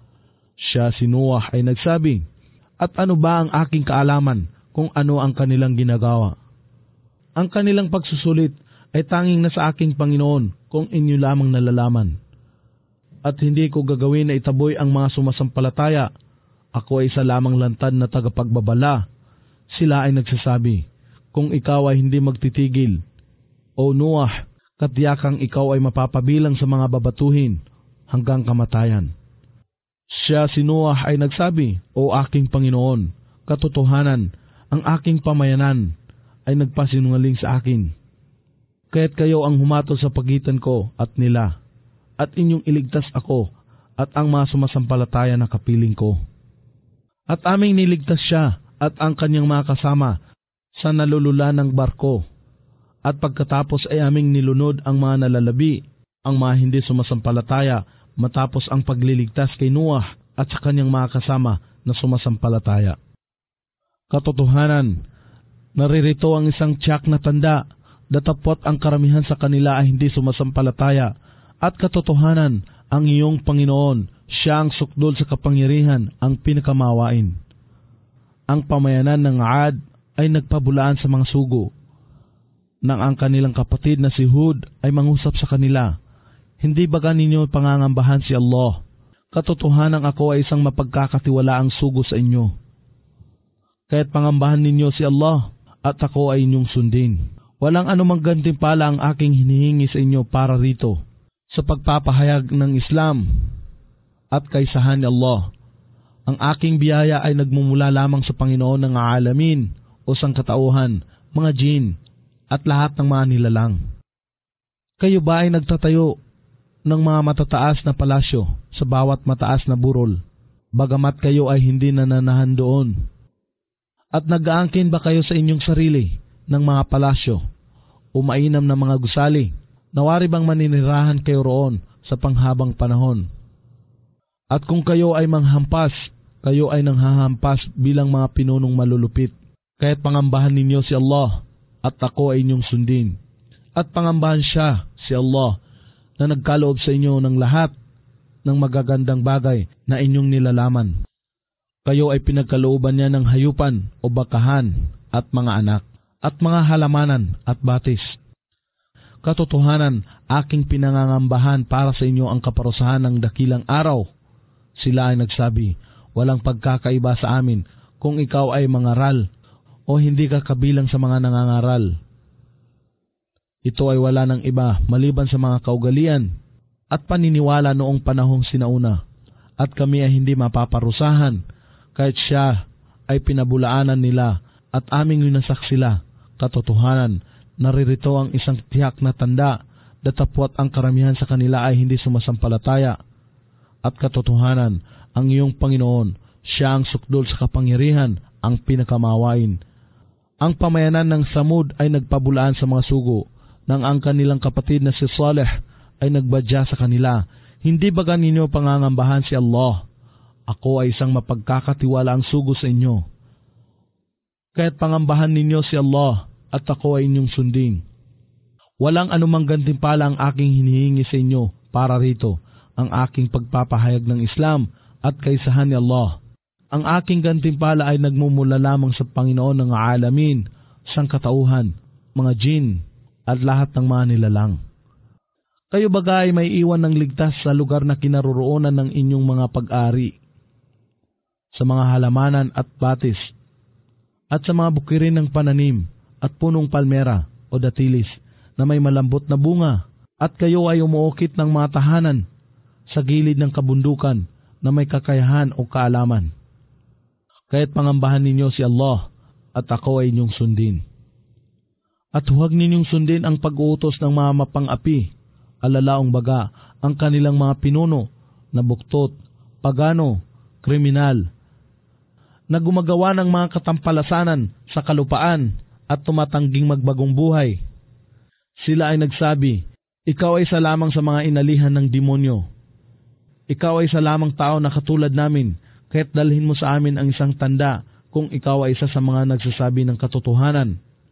Siya si Noah ay nagsabi, at ano ba ang aking kaalaman kung ano ang kanilang ginagawa? Ang kanilang pagsusulit ay tanging nasa aking Panginoon kung inyo lamang nalalaman. At hindi ko gagawin na itaboy ang mga sumasampalataya. Ako ay isa lamang lantad na tagapagbabala. Sila ay nagsasabi, kung ikaw ay hindi magtitigil, O Noah, katiyakang ikaw ay mapapabilang sa mga babatuhin hanggang kamatayan. Siya si Noah ay nagsabi, O aking Panginoon, katotohanan, ang aking pamayanan ay nagpasinungaling sa akin. Kaya't kayo ang humatol sa pagitan ko at nila, at inyong iligtas ako at ang mga sumasampalataya na kapiling ko. At aming niligtas siya at ang kanyang mga kasama sa nalulula ng barko. At pagkatapos ay aming nilunod ang mga nalalabi, ang mga hindi sumasampalataya matapos ang pagliligtas kay Noah at sa kanyang mga kasama na sumasampalataya. Katotohanan, naririto ang isang tiyak na tanda, datapwat ang karamihan sa kanila ay hindi sumasampalataya, at katotohanan, ang iyong Panginoon, siya ang sukdol sa kapangyarihan, ang pinakamawain. Ang pamayanan ng Ad ay nagpabulaan sa mga sugo, nang ang kanilang kapatid na si Hud ay mangusap sa kanila, hindi baga ninyo pangangambahan si Allah? Katotohanan ako ay isang mapagkakatiwalaang sugo sa inyo. Kaya't pangambahan ninyo si Allah at ako ay inyong sundin. Walang anumang gantimpala ang aking hinihingi sa inyo para rito sa pagpapahayag ng Islam at kaisahan ni Allah. Ang aking biyaya ay nagmumula lamang sa Panginoon ng alamin o sangkatauhan, mga jin, at lahat ng mga nilalang. Kayo ba ay nagtatayo ng mga matataas na palasyo sa bawat mataas na burol, bagamat kayo ay hindi nananahan doon? At nag-aangkin ba kayo sa inyong sarili ng mga palasyo o mainam na mga gusali? Nawari bang maninirahan kayo roon sa panghabang panahon? At kung kayo ay manghampas, kayo ay nanghahampas bilang mga pinunong malulupit. Kaya't pangambahan ninyo si Allah at ako ay inyong sundin. At pangambahan siya, si Allah, na nagkaloob sa inyo ng lahat ng magagandang bagay na inyong nilalaman. Kayo ay pinagkalooban niya ng hayupan o bakahan at mga anak, at mga halamanan at batis. Katotohanan, aking pinangangambahan para sa inyo ang kaparusahan ng dakilang araw. Sila ay nagsabi, walang pagkakaiba sa amin kung ikaw ay mangaral o hindi ka kabilang sa mga nangangaral. Ito ay wala ng iba maliban sa mga kaugalian at paniniwala noong panahong sinauna, at kami ay hindi mapaparusahan kahit siya ay pinabulaanan nila at aming winasak sila. Katotohanan, naririto ang isang tiyak na tanda, datapwat ang karamihan sa kanila ay hindi sumasampalataya. At katotohanan, ang iyong Panginoon, siya ang sukdol sa kapangyarihan, ang pinakamawain. Ang pamayanan ng Samud ay nagpabulaan sa mga sugo, nang ang kanilang kapatid na si Saleh ay nagbadya sa kanila, hindi baga ninyo pangangambahan si Allah? Ako ay isang mapagkakatiwalaang sugo sa inyo. Kaya't pangambahan ninyo si Allah at ako ay inyong sundin. Walang anumang gantimpala ang aking hinihingi sa inyo para rito, ang aking pagpapahayag ng Islam at kaisahan ni Allah. Ang aking gantimpala ay nagmumula lamang sa Panginoon ng alamin, sangkatauhan, mga jin, at lahat ng mga nilalang. Kayo baga ay may iwan ng ligtas sa lugar na kinaroroonan ng inyong mga pag-ari, sa mga halamanan at batis, at sa mga bukirin ng pananim at punong palmera o datilis na may malambot na bunga, at kayo ay umuukit ng mga tahanan sa gilid ng kabundukan na may kakayahan o kaalaman. Kaya't pangambahan ninyo si Allah at ako ay inyong sundin. At huwag ninyong sundin ang pag-uutos ng mga mapang-api, alalaong baga ang kanilang mga pinuno na buktot, pagano, kriminal, na gumagawa ng mga katampalasanan sa kalupaan at tumatangging magbagong buhay. Sila ay nagsabi, Ikaw ay isa lamang sa mga inalihan ng demonyo. Ikaw ay isa lamang tao na katulad namin, kaya't dalhin mo sa amin ang isang tanda kung ikaw ay isa sa mga nagsasabi ng katotohanan.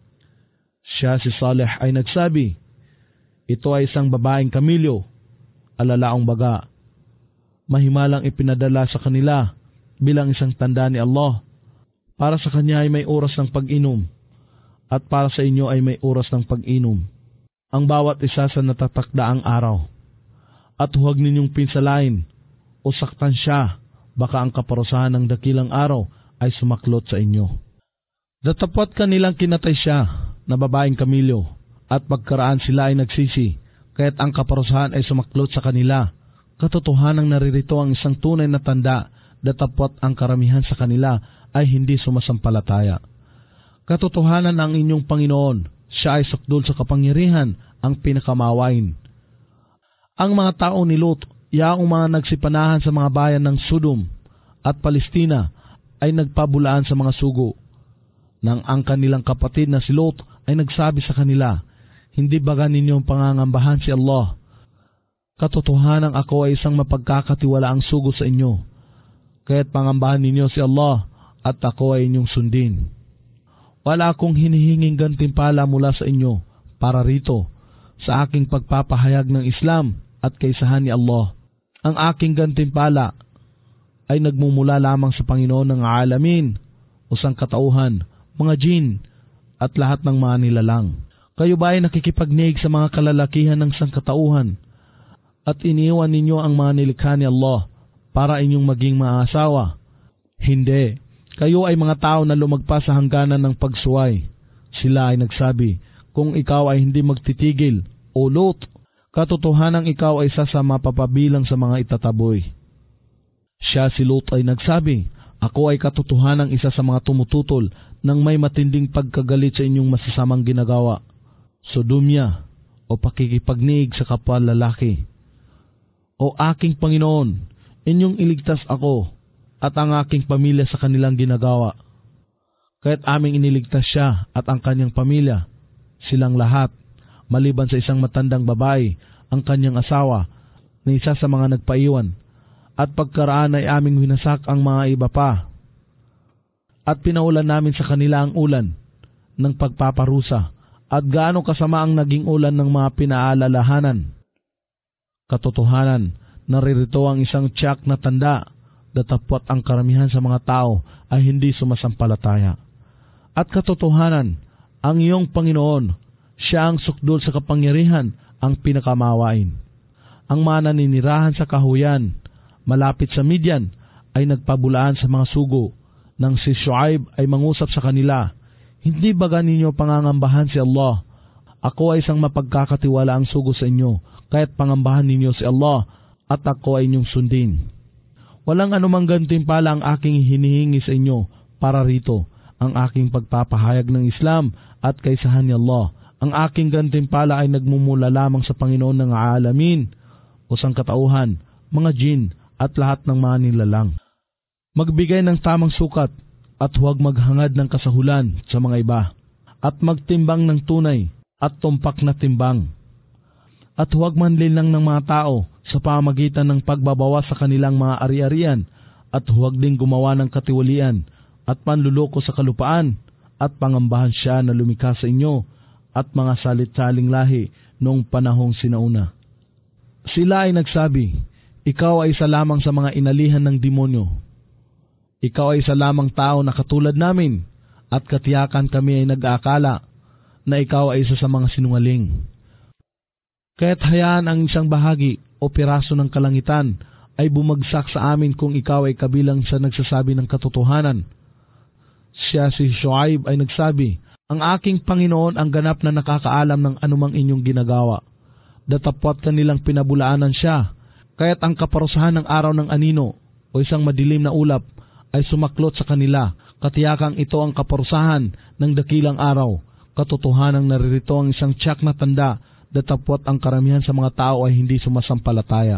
Siya si Saleh ay nagsabi, ito ay isang babaeng kamilyo, alalaong baga. Mahimalang ipinadala sa kanila bilang isang tanda ni Allah. Para sa kanya ay may oras ng pag-inom, at para sa inyo ay may oras ng pag-inom, ang bawat isa sa natatakdaang araw. At huwag ninyong pinsalain o saktan siya, baka ang kaparusahan ng dakilang araw ay sumaklot sa inyo. Datapwat kanilang kinatay siya na babaeng kamilyo, at pagkaraan sila ay nagsisi, kaya't ang kaparusahan ay sumaklot sa kanila. Katotohanang naririto ang isang tunay na tanda, datapwat ang karamihan sa kanila ay hindi sumasampalataya. Katotohanan ang inyong Panginoon, siya ay sakdol sa kapangyarihan, ang pinakamawain. Ang mga tao ni Lot, yaong mga nagsipanahan sa mga bayan ng Sodom at Palestina, ay nagpabulaan sa mga sugo. Nang ang kanilang kapatid na si Lot ay nagsabi sa kanila, hindi baga ninyong pangangambahan si Allah? Katotohanan ako ay isang mapagkakatiwalaang sugo sa inyo, kaya't pangambahan ninyo si Allah at ako ay inyong sundin. Wala akong hinihinging gantimpala mula sa inyo para rito sa aking pagpapahayag ng Islam at kaisahan ni Allah. Ang aking gantimpala ay nagmumula lamang sa Panginoon ng alamin o sangkatauhan, mga jin at lahat ng mga nilalang. Kayo ba ay nakikipagnig sa mga kalalakihan ng sangkatauhan at iniwan ninyo ang mga nilikha ni Allah para inyong maging maasawa? Hindi. Kayo ay mga tao na lumagpas sa hangganan ng pagsuway. Sila ay nagsabi, kung ikaw ay hindi magtitigil, o Lot, katotohanang ikaw ay isa sa mapapabilang sa mga itataboy. Siya si Lot ay nagsabi, ako ay katotohanang isa sa mga tumututol ng may matinding pagkagalit sa inyong masasamang ginagawa. Sodomya o pakikipagnig sa kapwa lalaki. O aking Panginoon, inyong iligtas ako at ang aking pamilya sa kanilang ginagawa. Kaya't aming iniligtas siya at ang kanyang pamilya, silang lahat, maliban sa isang matandang babae, ang kanyang asawa, na isa sa mga nagpaiwan, at pagkaraan ay aming winasak ang mga iba pa. At pinaulan namin sa kanila ang ulan ng pagpaparusa, at gaano kasama ang naging ulan ng mga pinaalalahanan. Katotohanan, naririto ang isang tiyak na tanda, datapwat ang karamihan sa mga tao ay hindi sumasampalataya. At katotohanan, ang iyong Panginoon, siya ang sukdol sa kapangyarihan, ang pinakamawain. Ang mga naninirahan sa kahuyan, malapit sa Midian, ay nagpabulaan sa mga sugo, nang si Shuaib ay mangusap sa kanila, hindi baga ninyo pangangambahan si Allah? Ako ay isang mapagkakatiwalaang sugo sa inyo, kaya't pangambahan ninyo si Allah, at ako ay inyong sundin. Walang anumang gantimpala ang aking hinihingi sa inyo para rito, ang aking pagpapahayag ng Islam at kaisahan ni Allah. Ang aking gantimpala ay nagmumula lamang sa Panginoon ng alamin o sangkatauhan, mga jin at lahat ng mga nilalang. Magbigay ng tamang sukat at huwag maghangad ng kasahulan sa mga iba, at magtimbang ng tunay at tumpak na timbang. At huwag manlinlang ng mga tao sa pamagitan ng pagbabawas sa kanilang mga ari-arian, at huwag ding gumawa ng katiwalian at panluloko sa kalupaan, at pangambahan siya na lumikha sa inyo at mga salit-saling lahi noong panahong sinauna. Sila ay nagsabi, ikaw ay isa lamang sa mga inalihan ng demonyo. Ikaw ay isa lamang tao na katulad namin, at katiyakan kami ay nag-aakala na ikaw ay isa sa mga sinungaling. Kaya't hayaan ang isang bahagi o piraso ng kalangitan ay bumagsak sa amin kung ikaw ay kabilang sa nagsasabi ng katotohanan. Siya si Shuaib ay nagsabi, ang aking Panginoon ang ganap na nakakaalam ng anumang inyong ginagawa. Datapwat kanilang pinabulaanan siya, kaya't ang kaparusahan ng araw ng anino o isang madilim na ulap ay sumaklot sa kanila. Katiyakang ito ang kaparusahan ng dakilang araw. Katotohanang naririto ang isang tiyak na tanda, datapwat ang karamihan sa mga tao ay hindi sumasampalataya.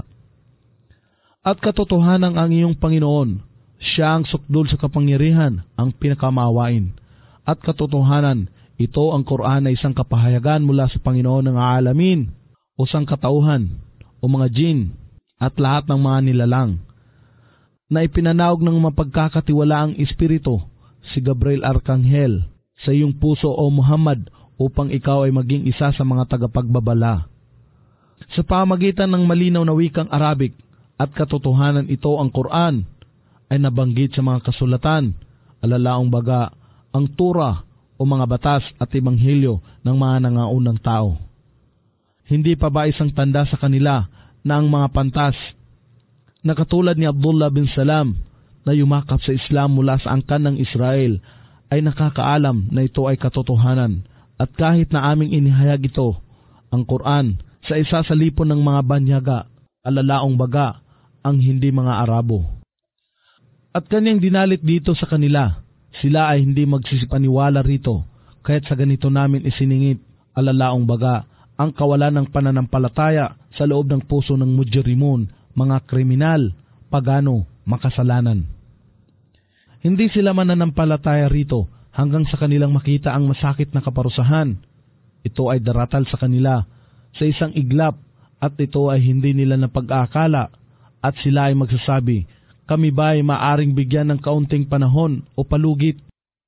At katotohanan ang iyong Panginoon, siya ang sukdol sa kapangyarihan, ang pinakamawain. At katotohanan, ito ang Quran na isang kapahayagan mula sa Panginoon ng alamin o sangkatauhan o mga jin at lahat ng mga nilalang, na ipinanaog ng mapagkakatiwalaang espiritu si Gabriel Arkanghel sa iyong puso o Muhammad upang ikaw ay maging isa sa mga tagapagbabala. Sa pamagitan ng malinaw na wikang Arabic at katotohanan ito, ang Quran ay nabanggit sa mga kasulatan, alalaong baga ang Torah o mga batas at ebanghelyo ng mga nangaunang tao. Hindi pa ba isang tanda sa kanila na ang mga pantas na katulad ni Abdullah bin Salam na yumakap sa Islam mula sa angkan ng Israel ay nakakaalam na ito ay katotohanan, at kahit na aming inihayag ito, ang Quran, sa isa sa lipon ng mga banyaga, alalaong baga ang hindi mga Arabo. At kanyang dinalit dito sa kanila, sila ay hindi magsisipaniwala rito, kaya't sa ganito namin isiningit, alalaong baga, ang kawalan ng pananampalataya sa loob ng puso ng mujrimun, mga kriminal, pagano, makasalanan. Hindi sila mananampalataya rito hanggang sa kanilang makita ang masakit na kaparusahan. Ito ay daratal sa kanila sa isang iglap, at ito ay hindi nila napag-aakala, at sila ay magsasabi, kami ba ay maaring bigyan ng kaunting panahon o palugit?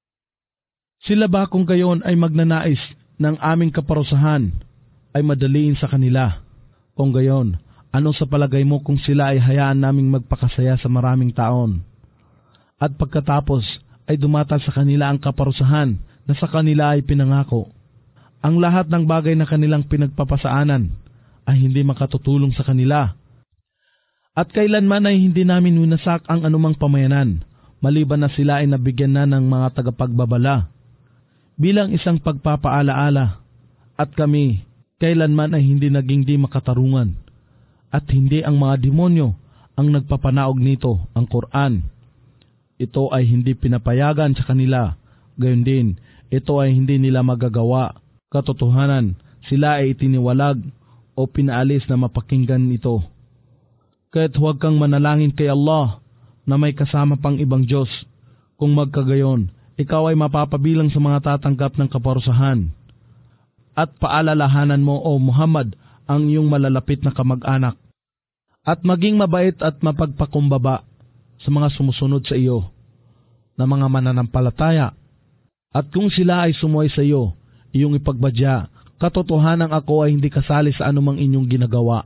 Sila ba kung gayon ay magnanais ng aming kaparusahan ay madaliin sa kanila? Kung gayon, ano sa palagay mo kung sila ay hayaan naming magpakasaya sa maraming taon? At pagkatapos ay dumatal sa kanila ang kaparusahan na sa kanila ay pinangako. Ang lahat ng bagay na kanilang pinagpapasaanan ay hindi makatutulong sa kanila. At kailanman ay hindi namin winasak ang anumang pamayanan, maliban na sila ay nabigyan na ng mga tagapagbabala. Bilang isang pagpapaalaala, at kami kailanman ay hindi naging di makatarungan, at hindi ang mga demonyo ang nagpapanaog nito, ang Quran. Ito ay hindi pinapayagan sa kanila, gayon din, ito ay hindi nila magagawa. Katotohanan, sila ay itiniwalag o pinaalis na mapakinggan ito. Kaya't huwag kang manalangin kay Allah na may kasama pang ibang Diyos. Kung magkagayon, ikaw ay mapapabilang sa mga tatanggap ng kaparusahan. At paalalahanan mo, O Muhammad, ang iyong malalapit na kamag-anak, at maging mabait at mapagpakumbaba sa mga sumusunod sa iyo na mga mananampalataya. At kung sila ay sumuway sa iyo, iyong ipagbadya, katotohanan ako ay hindi kasali sa anumang inyong ginagawa.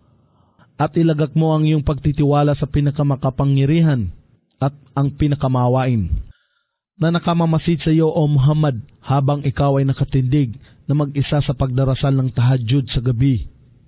At ilagak mo ang iyong pagtitiwala sa pinakamakapangyarihan at ang pinakamawain, na nakamamasid sa iyo, O Muhammad, habang ikaw ay nakatindig na mag-isa sa pagdarasal ng tahajjud sa gabi,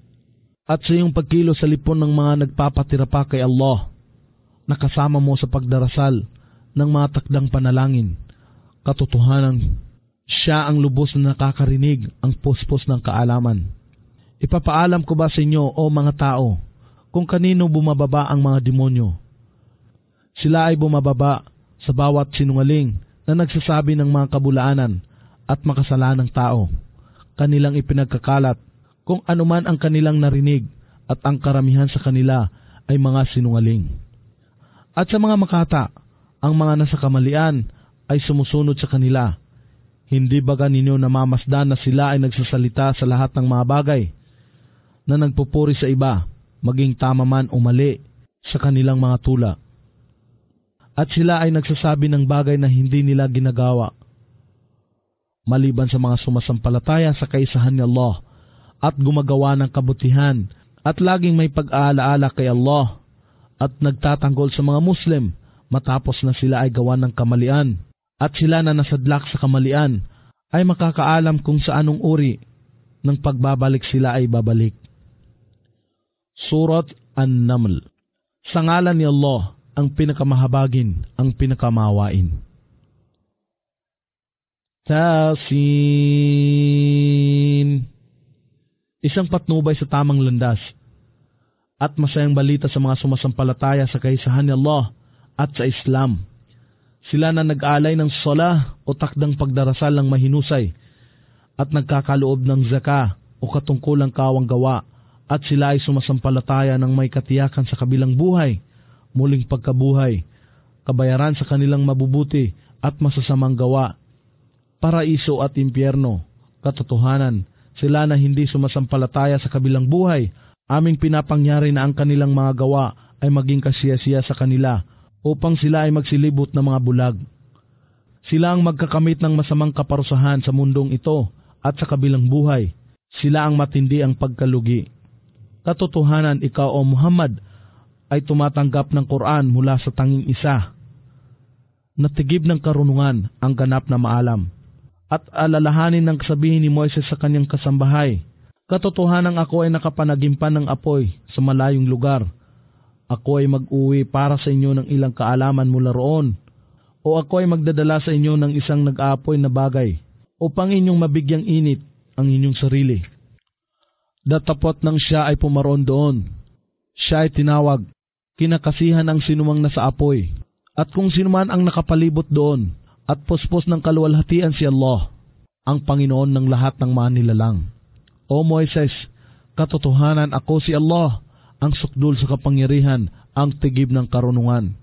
at sa iyong pagkilo sa lipon ng mga nagpapatira pa kay Allah, nakasama mo sa pagdarasal ng mga takdang panalangin. Katotohanan, siya ang lubos na nakakarinig ang puspos ng kaalaman. Ipapaalam ko ba sa inyo, O mga tao, kung kanino bumababa ang mga demonyo? Sila ay bumababa sa bawat sinungaling na nagsasabi ng mga kabulaanan at makasalanang tao. Kanilang ipinagkakalat kung anuman ang kanilang narinig, at ang karamihan sa kanila ay mga sinungaling. At sa mga makata, ang mga nasa kamalian ay sumusunod sa kanila. Hindi baga ninyo namamasdan na sila ay nagsasalita sa lahat ng mga bagay na nagpupuri sa iba, maging tama man o mali sa kanilang mga tula. At sila ay nagsasabi ng bagay na hindi nila ginagawa, maliban sa mga sumasampalataya sa kaisahan ni Allah at gumagawa ng kabutihan at laging may pag-aalaala kay Allah at nagtatanggol sa mga Muslim matapos na sila ay gawa ng kamalian, at sila na nasadlak sa kamalian ay makakaalam kung sa anong uri ng pagbabalik sila ay babalik. Surat An-Naml. Sa ngalan ni Allah, ang pinakamahabagin, ang pinakamawain. Tasin. Isang patnubay sa tamang landas at masayang balita sa mga sumasampalataya sa kaisahan ni Allah at sa Islam. Sila na nag-alay ng salah o takdang pagdarasal ng mahinusay at nagkakaloob ng zaka o katungkulang kawang gawa, at sila ay sumasampalataya ng may katiyakan sa kabilang buhay, muling pagkabuhay, kabayaran sa kanilang mabubuti at masasamang gawa, paraiso at impyerno. Katotohanan, sila na hindi sumasampalataya sa kabilang buhay, aming pinapangyari na ang kanilang mga gawa ay maging kasiya-siya sa kanila upang sila ay magsilibot ng mga bulag. Sila ang magkakamit ng masamang kaparusahan sa mundong ito at sa kabilang buhay. Sila ang matindi ang pagkalugi. Katotohanan, ikaw o Muhammad ay tumatanggap ng Quran mula sa tanging isa. Natigib ng karunungan ang ganap na maalam. At alalahanin ng kasabihin ni Moises sa kanyang kasambahay, katotohanan ako ay nakapanagimpan ng apoy sa malayong lugar. Ako ay mag-uwi para sa inyo ng ilang kaalaman mula roon, o ako ay magdadala sa inyo ng isang nag-aapoy na bagay upang inyong mabigyang init ang inyong sarili. Datapot nang siya ay pumaroon doon, siya ay tinawag, kinakasihan ang sinumang nasa apoy, at kung sinuman ang nakapalibot doon, at puspos ng kaluwalhatian si Allah, ang Panginoon ng lahat ng mga nilalang. O Moises, katotohanan ako si Allah, ang sukdul sa kapangyarihan, ang tigib ng karunungan.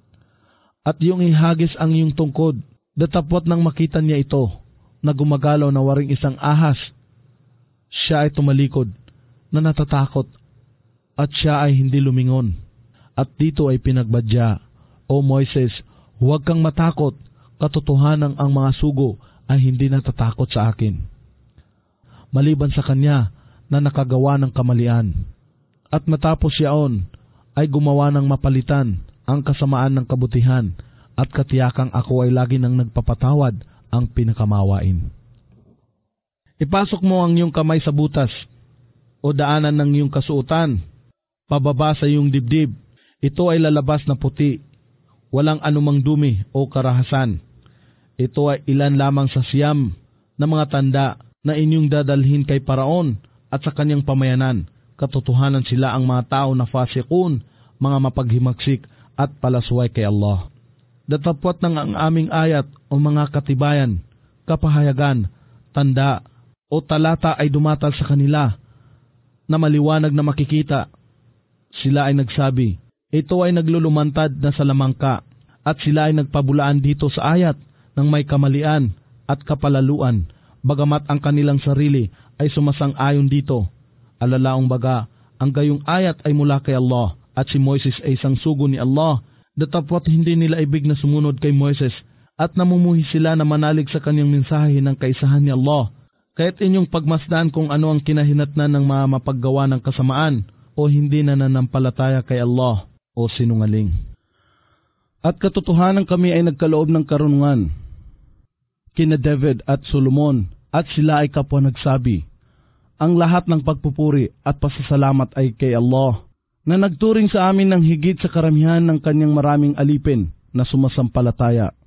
At yung ihagis ang iyong tungkod, datapot nang makita niya ito, na gumagalaw na waring isang ahas. Siya ay tumalikod, na natatakot, at siya ay hindi lumingon. At dito ay pinagbadya, O Moises, huwag kang matakot, katotohanan ang mga sugo ay hindi natatakot sa akin. Maliban sa kanya na nakagawa ng kamalian. At matapos yaon ay gumawa ng mapalitan ang kasamaan ng kabutihan at katiyakang ako ay lagi nang nagpapatawad ang pinakamawain. Ipasok mo ang iyong kamay sa butas o daanan ng iyong kasuotan, pababa sa iyong dibdib. Ito ay lalabas na puti, walang anumang dumi o karahasan. Ito ay ilan lamang sa siyam na mga tanda na inyong dadalhin kay Paraon at sa kanyang pamayanan. Katotohanan sila ang mga tao na fasikun, mga mapaghimaksik at palasway kay Allah. Datapwat ng ang aming ayat o mga katibayan, kapahayagan, tanda o talata ay dumatal sa kanila na maliwanag na makikita. Sila ay nagsabi, ito ay naglulumantad na sa lamangka, at sila ay nagpabulaan dito sa ayat ng may kamalian at kapalaluan, bagamat ang kanilang sarili ay sumasang-ayon dito. Alalaong baga, ang gayong ayat ay mula kay Allah at si Moises ay isang sugo ni Allah, datapwat hindi nila ibig na sumunod kay Moises at namumuhi sila na manalig sa kanyang mensahe ng kaisahan ni Allah. Kaya't inyong pagmasdan kung ano ang kinahinatnan ng mga mapaggawa ng kasamaan o hindi na nanampalataya kay Allah o sinungaling. At katotohanan kami ay nagkaloob ng karunungan kina David at Solomon, at sila ay kapwa nagsabi, ang lahat ng pagpupuri at pasasalamat ay kay Allah, na nagturing sa amin ng higit sa karamihan ng kanyang maraming alipin na sumasampalataya.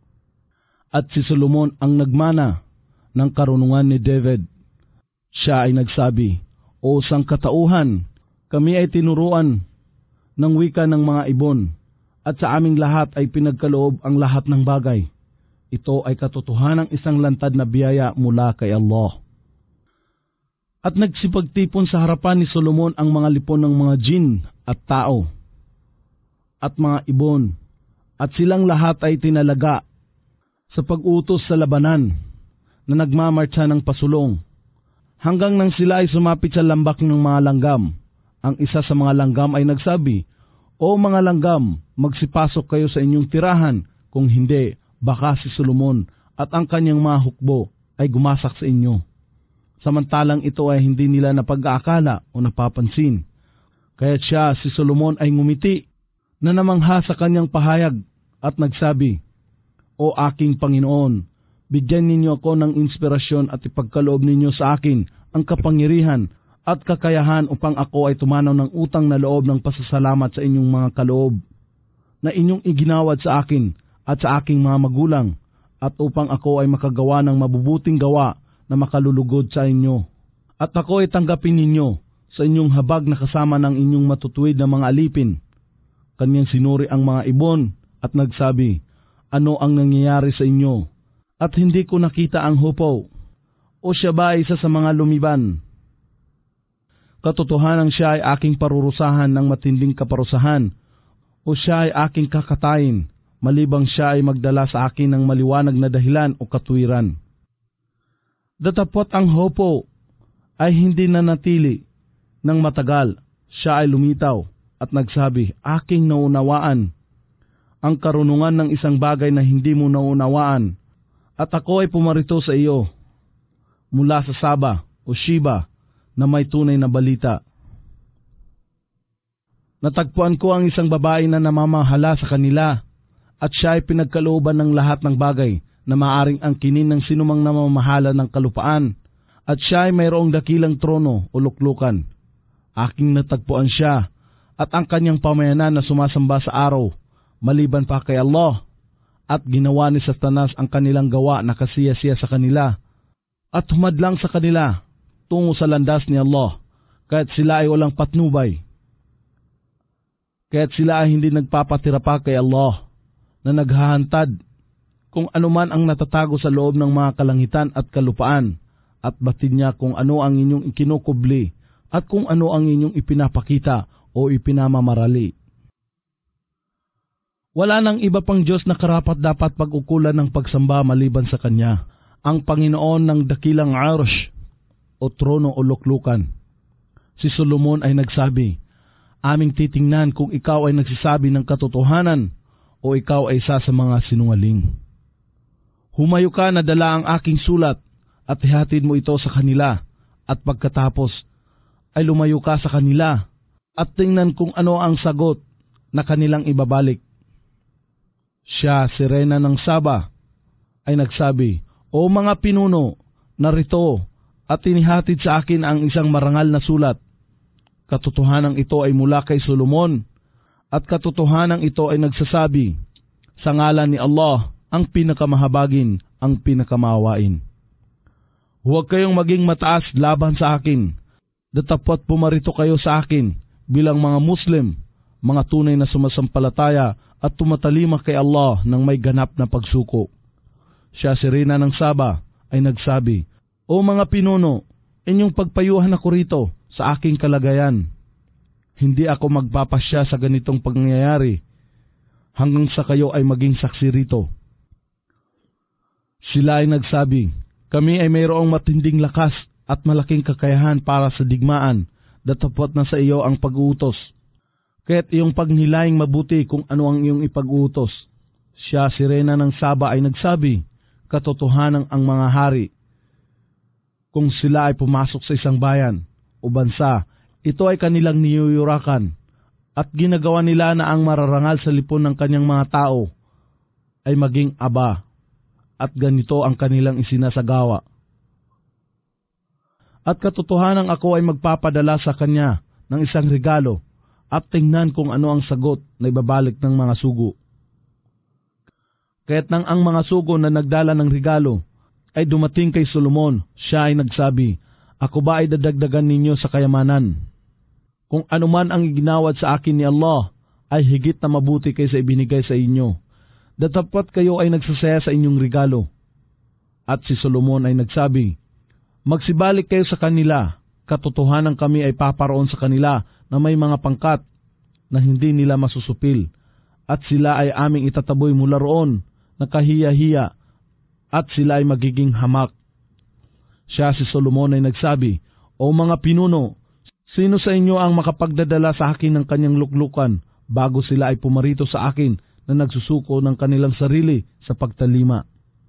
At si Solomon ang nagmana ng karunungan ni David. Siya ay nagsabi, O sangkatauhan, kami ay tinuruan ng wika ng mga ibon, at sa aming lahat ay pinagkaloob ang lahat ng bagay. Ito ay katotohanang isang lantad na biyaya mula kay Allah. At nagsipagtipon sa harapan ni Solomon ang mga lipon ng mga jin at tao at mga ibon, at silang lahat ay tinalaga sa pag-utos sa labanan na nagmamartsa ng pasulong, hanggang nang sila ay sumapit sa lambak ng mga langgam. Ang isa sa mga langgam ay nagsabi, O mga langgam, magsipasok kayo sa inyong tirahan, kung hindi, baka si Solomon at ang kanyang mga hukbo ay gumasak sa inyo. Samantalang ito ay hindi nila napag-aakala o napapansin. Kaya't siya, si Solomon, ay ngumiti na namangha sa kanyang pahayag at nagsabi, O aking Panginoon, bigyan ninyo ako ng inspirasyon at ipagkaloob ninyo sa akin ang kapangyarihan at kakayahan upang ako ay tumanaw ng utang na loob ng pasasalamat sa inyong mga kaloob na inyong iginawad sa akin at sa aking mga magulang, at upang ako ay makagawa ng mabubuting gawa na makalulugod sa inyo. At ako ay tanggapin ninyo sa inyong habag na kasama ng inyong matutuwid na mga alipin. Kanyang sinuri ang mga ibon at nagsabi, Ano ang nangyayari sa inyo? At hindi ko nakita ang hupaw. O siya ba isa sa mga lumiban? Katotohanang siya ay aking parurusahan ng matinding kaparusahan, o siya ay aking kakatayin, malibang siya ay magdala sa akin ng maliwanag na dahilan o katwiran. Datapot ang hopo ay hindi nanatili ng matagal. Siya ay lumitaw at nagsabi, aking naunawaan ang karunungan ng isang bagay na hindi mo naunawaan, at ako ay pumarito sa iyo mula sa Saba o Sheba na may tunay na balita. Natagpuan ko ang isang babae na namamahala sa kanila, at siya ay pinagkalooban ng lahat ng bagay na maaring angkinin ng sinumang namamahala ng kalupaan, at siya ay mayroong dakilang trono o luklukan. Aking natagpuan siya at ang kanyang pamayanan na sumasamba sa araw, maliban pa kay Allah, at ginawa ni Satanas ang kanilang gawa na kasiya-siya sa kanila, at humadlang sa kanila tungo sa landas ni Allah, kahit sila ay walang patnubay. Kaya't sila ay hindi nagpapatira pa kay Allah, na naghahantad kung anuman ang natatago sa loob ng mga kalangitan at kalupaan, at batid niya kung ano ang inyong ikinukubli at kung ano ang inyong ipinapakita o ipinamamarali. Wala nang iba pang Diyos na karapat dapat pag-ukulan ng pagsamba maliban sa Kanya, ang Panginoon ng dakilang arsh o trono o luklukan. Si Solomon ay nagsabi, aming titingnan kung ikaw ay nagsasabi ng katotohanan o ikaw ay isa sa mga sinungaling. Humayo ka na dala ang aking sulat at ihatid mo ito sa kanila, at pagkatapos ay lumayo ka sa kanila at tingnan kung ano ang sagot na kanilang ibabalik. Siya, si Reyna ng Saba, ay nagsabi, o mga pinuno, narito at inihatid sa akin ang isang marangal na sulat. Katotohanan ito ay mula kay Solomon, at katotohanan ito ay nagsasabi, sa ngalan ni Allah, ang pinakamahabagin, ang pinakamawain. Huwag kayong maging mataas laban sa akin, datapot pumarito kayo sa akin bilang mga Muslim, mga tunay na sumasampalataya at tumatalima kay Allah ng may ganap na pagsuko. Siya, si Reyna ng Saba, ay nagsabi, o mga pinuno, inyong pagpayuhan ako rito sa aking kalagayan. Hindi ako magpapasya sa ganitong pangyayari hanggang sa kayo ay maging saksi rito. Sila ay nagsabi, kami ay mayroong matinding lakas at malaking kakayahan para sa digmaan, datapot na sa iyo ang pag-uutos. Kaya't iyong pagnilaing mabuti kung ano ang iyong ipag-uutos. Siya, si Reyna ng Saba, ay nagsabi, katotohanan ang mga hari. Kung sila ay pumasok sa isang bayan o bansa, ito ay kanilang niyuyurakan, at ginagawa nila na ang mararangal sa lipon ng kanyang mga tao ay maging aba, at ganito ang kanilang isinasagawa. At katotohanan ako ay magpapadala sa kanya ng isang regalo, at tingnan kung ano ang sagot na ibabalik ng mga sugo. Kaya't nang ang mga sugo na nagdala ng regalo ay dumating kay Solomon, siya ay nagsabi, ako ba ay dadagdagan ninyo sa kayamanan? Kung anuman ang iginawad sa akin ni Allah ay higit na mabuti kaysa ibinigay sa inyo, datapot kayo ay nagsasaya sa inyong regalo. At si Solomon ay nagsabi, magsibalik kayo sa kanila, katotohanan kami ay paparoon sa kanila na may mga pangkat na hindi nila masusupil, at sila ay aming itataboy mula roon na kahiya-hiya, at sila ay magiging hamak. Siya, si Solomon, ay nagsabi, o mga pinuno, sino sa inyo ang makapagdadala sa akin ng kanyang luklukan bago sila ay pumarito sa akin na nagsusuko ng kanilang sarili sa pagtalima?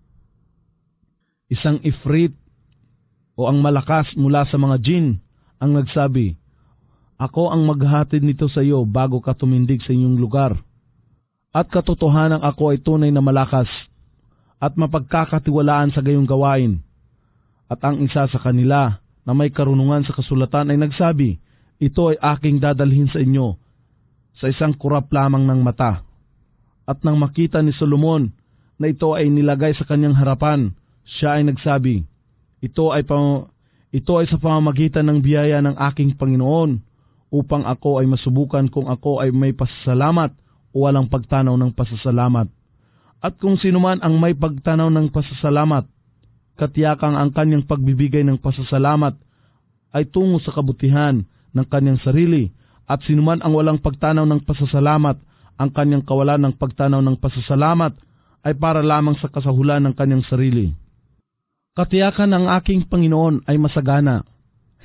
Isang ifrit o ang malakas mula sa mga jin ang nagsabi, ako ang maghahatid nito sa iyo bago ka tumindig sa inyong lugar. At katotohanan ako ay tunay na malakas at mapagkakatiwalaan sa gayong gawain. At ang isa sa kanila na may karunungan sa kasulatan ay nagsabi, ito ay aking dadalhin sa inyo sa isang kurap lamang ng mata. At nang makita ni Solomon na ito ay nilagay sa kanyang harapan, siya ay nagsabi, ito ay, pam- ito ay sa pamamagitan ng biyaya ng aking Panginoon upang ako ay masubukan kung ako ay may pasasalamat o walang pagtanaw ng pasasalamat. At kung sino man ang may pagtanaw ng pasasalamat, katiyakang ang kanyang pagbibigay ng pasasalamat ay tungo sa kabutihan ng kanyang sarili, at sino man ang walang pagtanaw ng pasasalamat, ang kanyang kawalan ng pagtanaw ng pasasalamat ay para lamang sa kasahulan ng kanyang sarili. Katiyakan ang aking Panginoon ay masagana,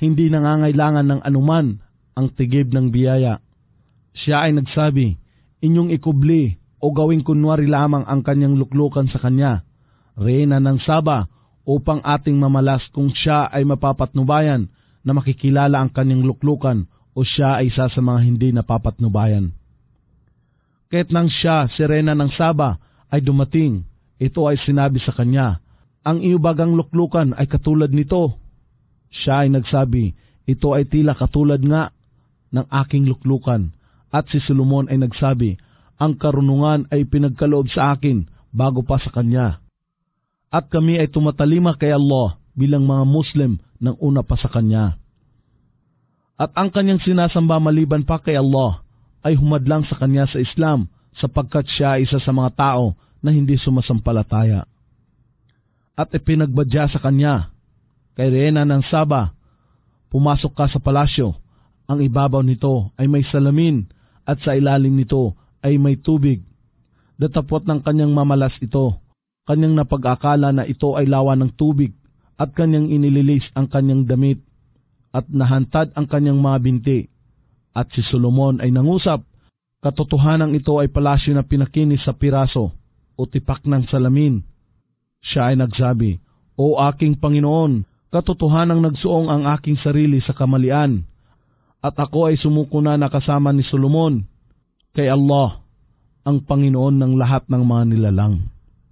hindi nangangailangan ng anuman ang tigib ng biyaya. Siya ay nagsabi, inyong ikubli o gawing kunwari lamang ang kanyang luklukan sa kanya, reyna ng Saba, upang ating mamalas kung siya ay mapapatnubayan na makikilala ang kanyang luklukan o siya ay isa sa mga hindi napapatnubayan. Kahit nang siya, si Reyna ng Saba, ay dumating, ito ay sinabi sa kanya, ang iyubagang luklukan ay katulad nito. Siya ay nagsabi, ito ay tila katulad nga ng aking luklukan. At si Solomon ay nagsabi, ang karunungan ay pinagkaloob sa akin bago pa sa kanya. At kami ay tumatalima kay Allah bilang mga Muslim ng una pa sa kanya. At ang kanyang sinasamba maliban pa kay Allah ay humadlang sa kanya sa Islam sapagkat siya ay isa sa mga tao na hindi sumasampalataya. At ipinagbadya sa kanya, kay Reyna ng Saba, pumasok ka sa palasyo, ang ibabaw nito ay may salamin at sa ilalim nito ay may tubig. Datapot ng kanyang mamalas ito, kanyang napag-akala na ito ay lawa ng tubig at kanyang inililis ang kanyang damit at nahantad ang kanyang mga binti. At si Solomon ay nangusap, katotohanan ito ay palasyo na pinakinis sa piraso o tipak ng salamin. Siya ay nagsabi, O aking Panginoon, katotohanang nagsuong ang aking sarili sa kamalian, at ako ay sumuko na nakasama ni Solomon kay Allah, ang Panginoon ng lahat ng mga nilalang.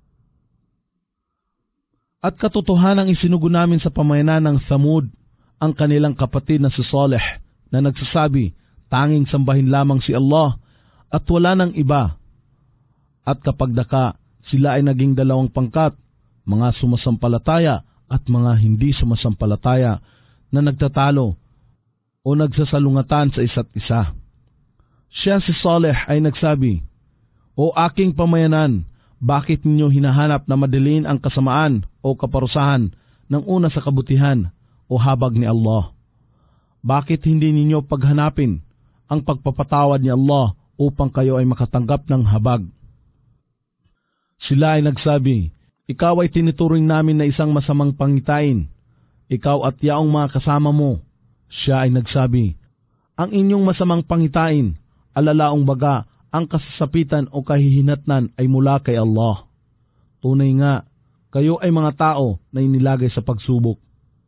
At katotohanang isinugo namin sa pamayanan ng Thamud ang kanilang kapatid na si Saleh na nagsasabi, tanging sambahin lamang si Allah at wala nang iba. At kapag daka, sila ay naging dalawang pangkat, mga sumasampalataya at mga hindi sumasampalataya na nagtatalo o nagsasalungatan sa isa't isa. Siya si Saleh ay nagsabi, O aking pamayanan, bakit ninyo hinahanap na madaliin ang kasamaan o kaparusahan ng una sa kabutihan o habag ni Allah? Bakit hindi ninyo paghanapin ang pagpapatawad ni Allah upang kayo ay makatanggap ng habag? Sila ay nagsabi, Ikaw ay tinuturing namin na isang masamang pangitain, ikaw at yaong mga kasama mo. Siya ay nagsabi, Ang inyong masamang pangitain, alalaong baga, ang kasasapitan o kahihinatnan ay mula kay Allah. Tunay nga, kayo ay mga tao na inilagay sa pagsubok.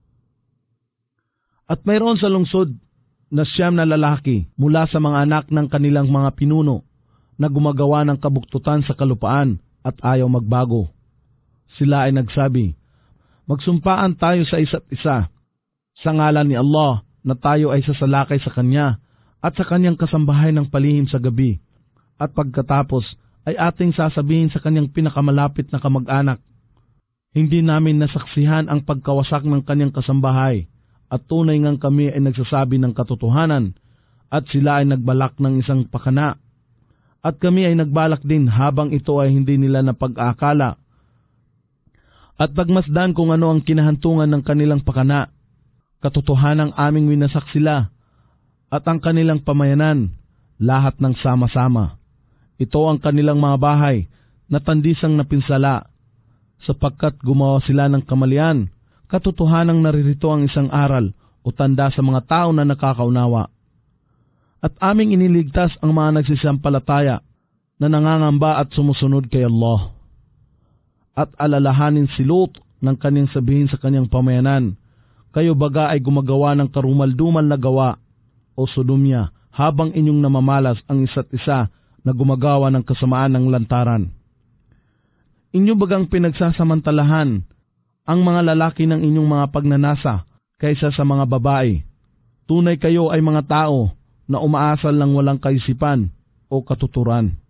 At mayroon sa lungsod na siyam na lalaki mula sa mga anak ng kanilang mga pinuno na gumagawa ng kabuktutan sa kalupaan at ayaw magbago. Sila ay nagsabi, Magsumpaan tayo sa isa't isa sa ngalan ni Allah na tayo ay sasalakay sa Kanya at sa Kanyang kasambahay ng palihim sa gabi. At pagkatapos ay ating sasabihin sa Kanyang pinakamalapit na kamag-anak, Hindi namin nasaksihan ang pagkawasak ng Kanyang kasambahay at tunay ngang kami ay nagsasabi ng katotohanan at sila ay nagbalak ng isang pakana. At kami ay nagbalak din habang ito ay hindi nila napag-aakala. At pagmasdan kung ano ang kinahantungan ng kanilang pakana, katotohanang aming winasak sila at ang kanilang pamayanan, lahat ng sama-sama. Ito ang kanilang mga bahay na tandisang napinsala, sapagkat gumawa sila ng kamalian. Katotohanang naririto ang isang aral o tanda sa mga tao na nakakaunawa. At aming iniligtas ang mga nagsisampalataya na nangangamba at sumusunod kay Allah. At alalahanin si Lot ng kanyang sabihin sa kanyang pamayanan, Kayo baga ay gumagawa ng karumaldumal na gawa o sodomya habang inyong namamalas ang isa't isa na gumagawa ng kasamaan ng lantaran. Inyo bagang pinagsasamantalahan ang mga lalaki ng inyong mga pagnanasa kaysa sa mga babae. Tunay kayo ay mga tao na umaasal ng walang kaisipan o katuturan.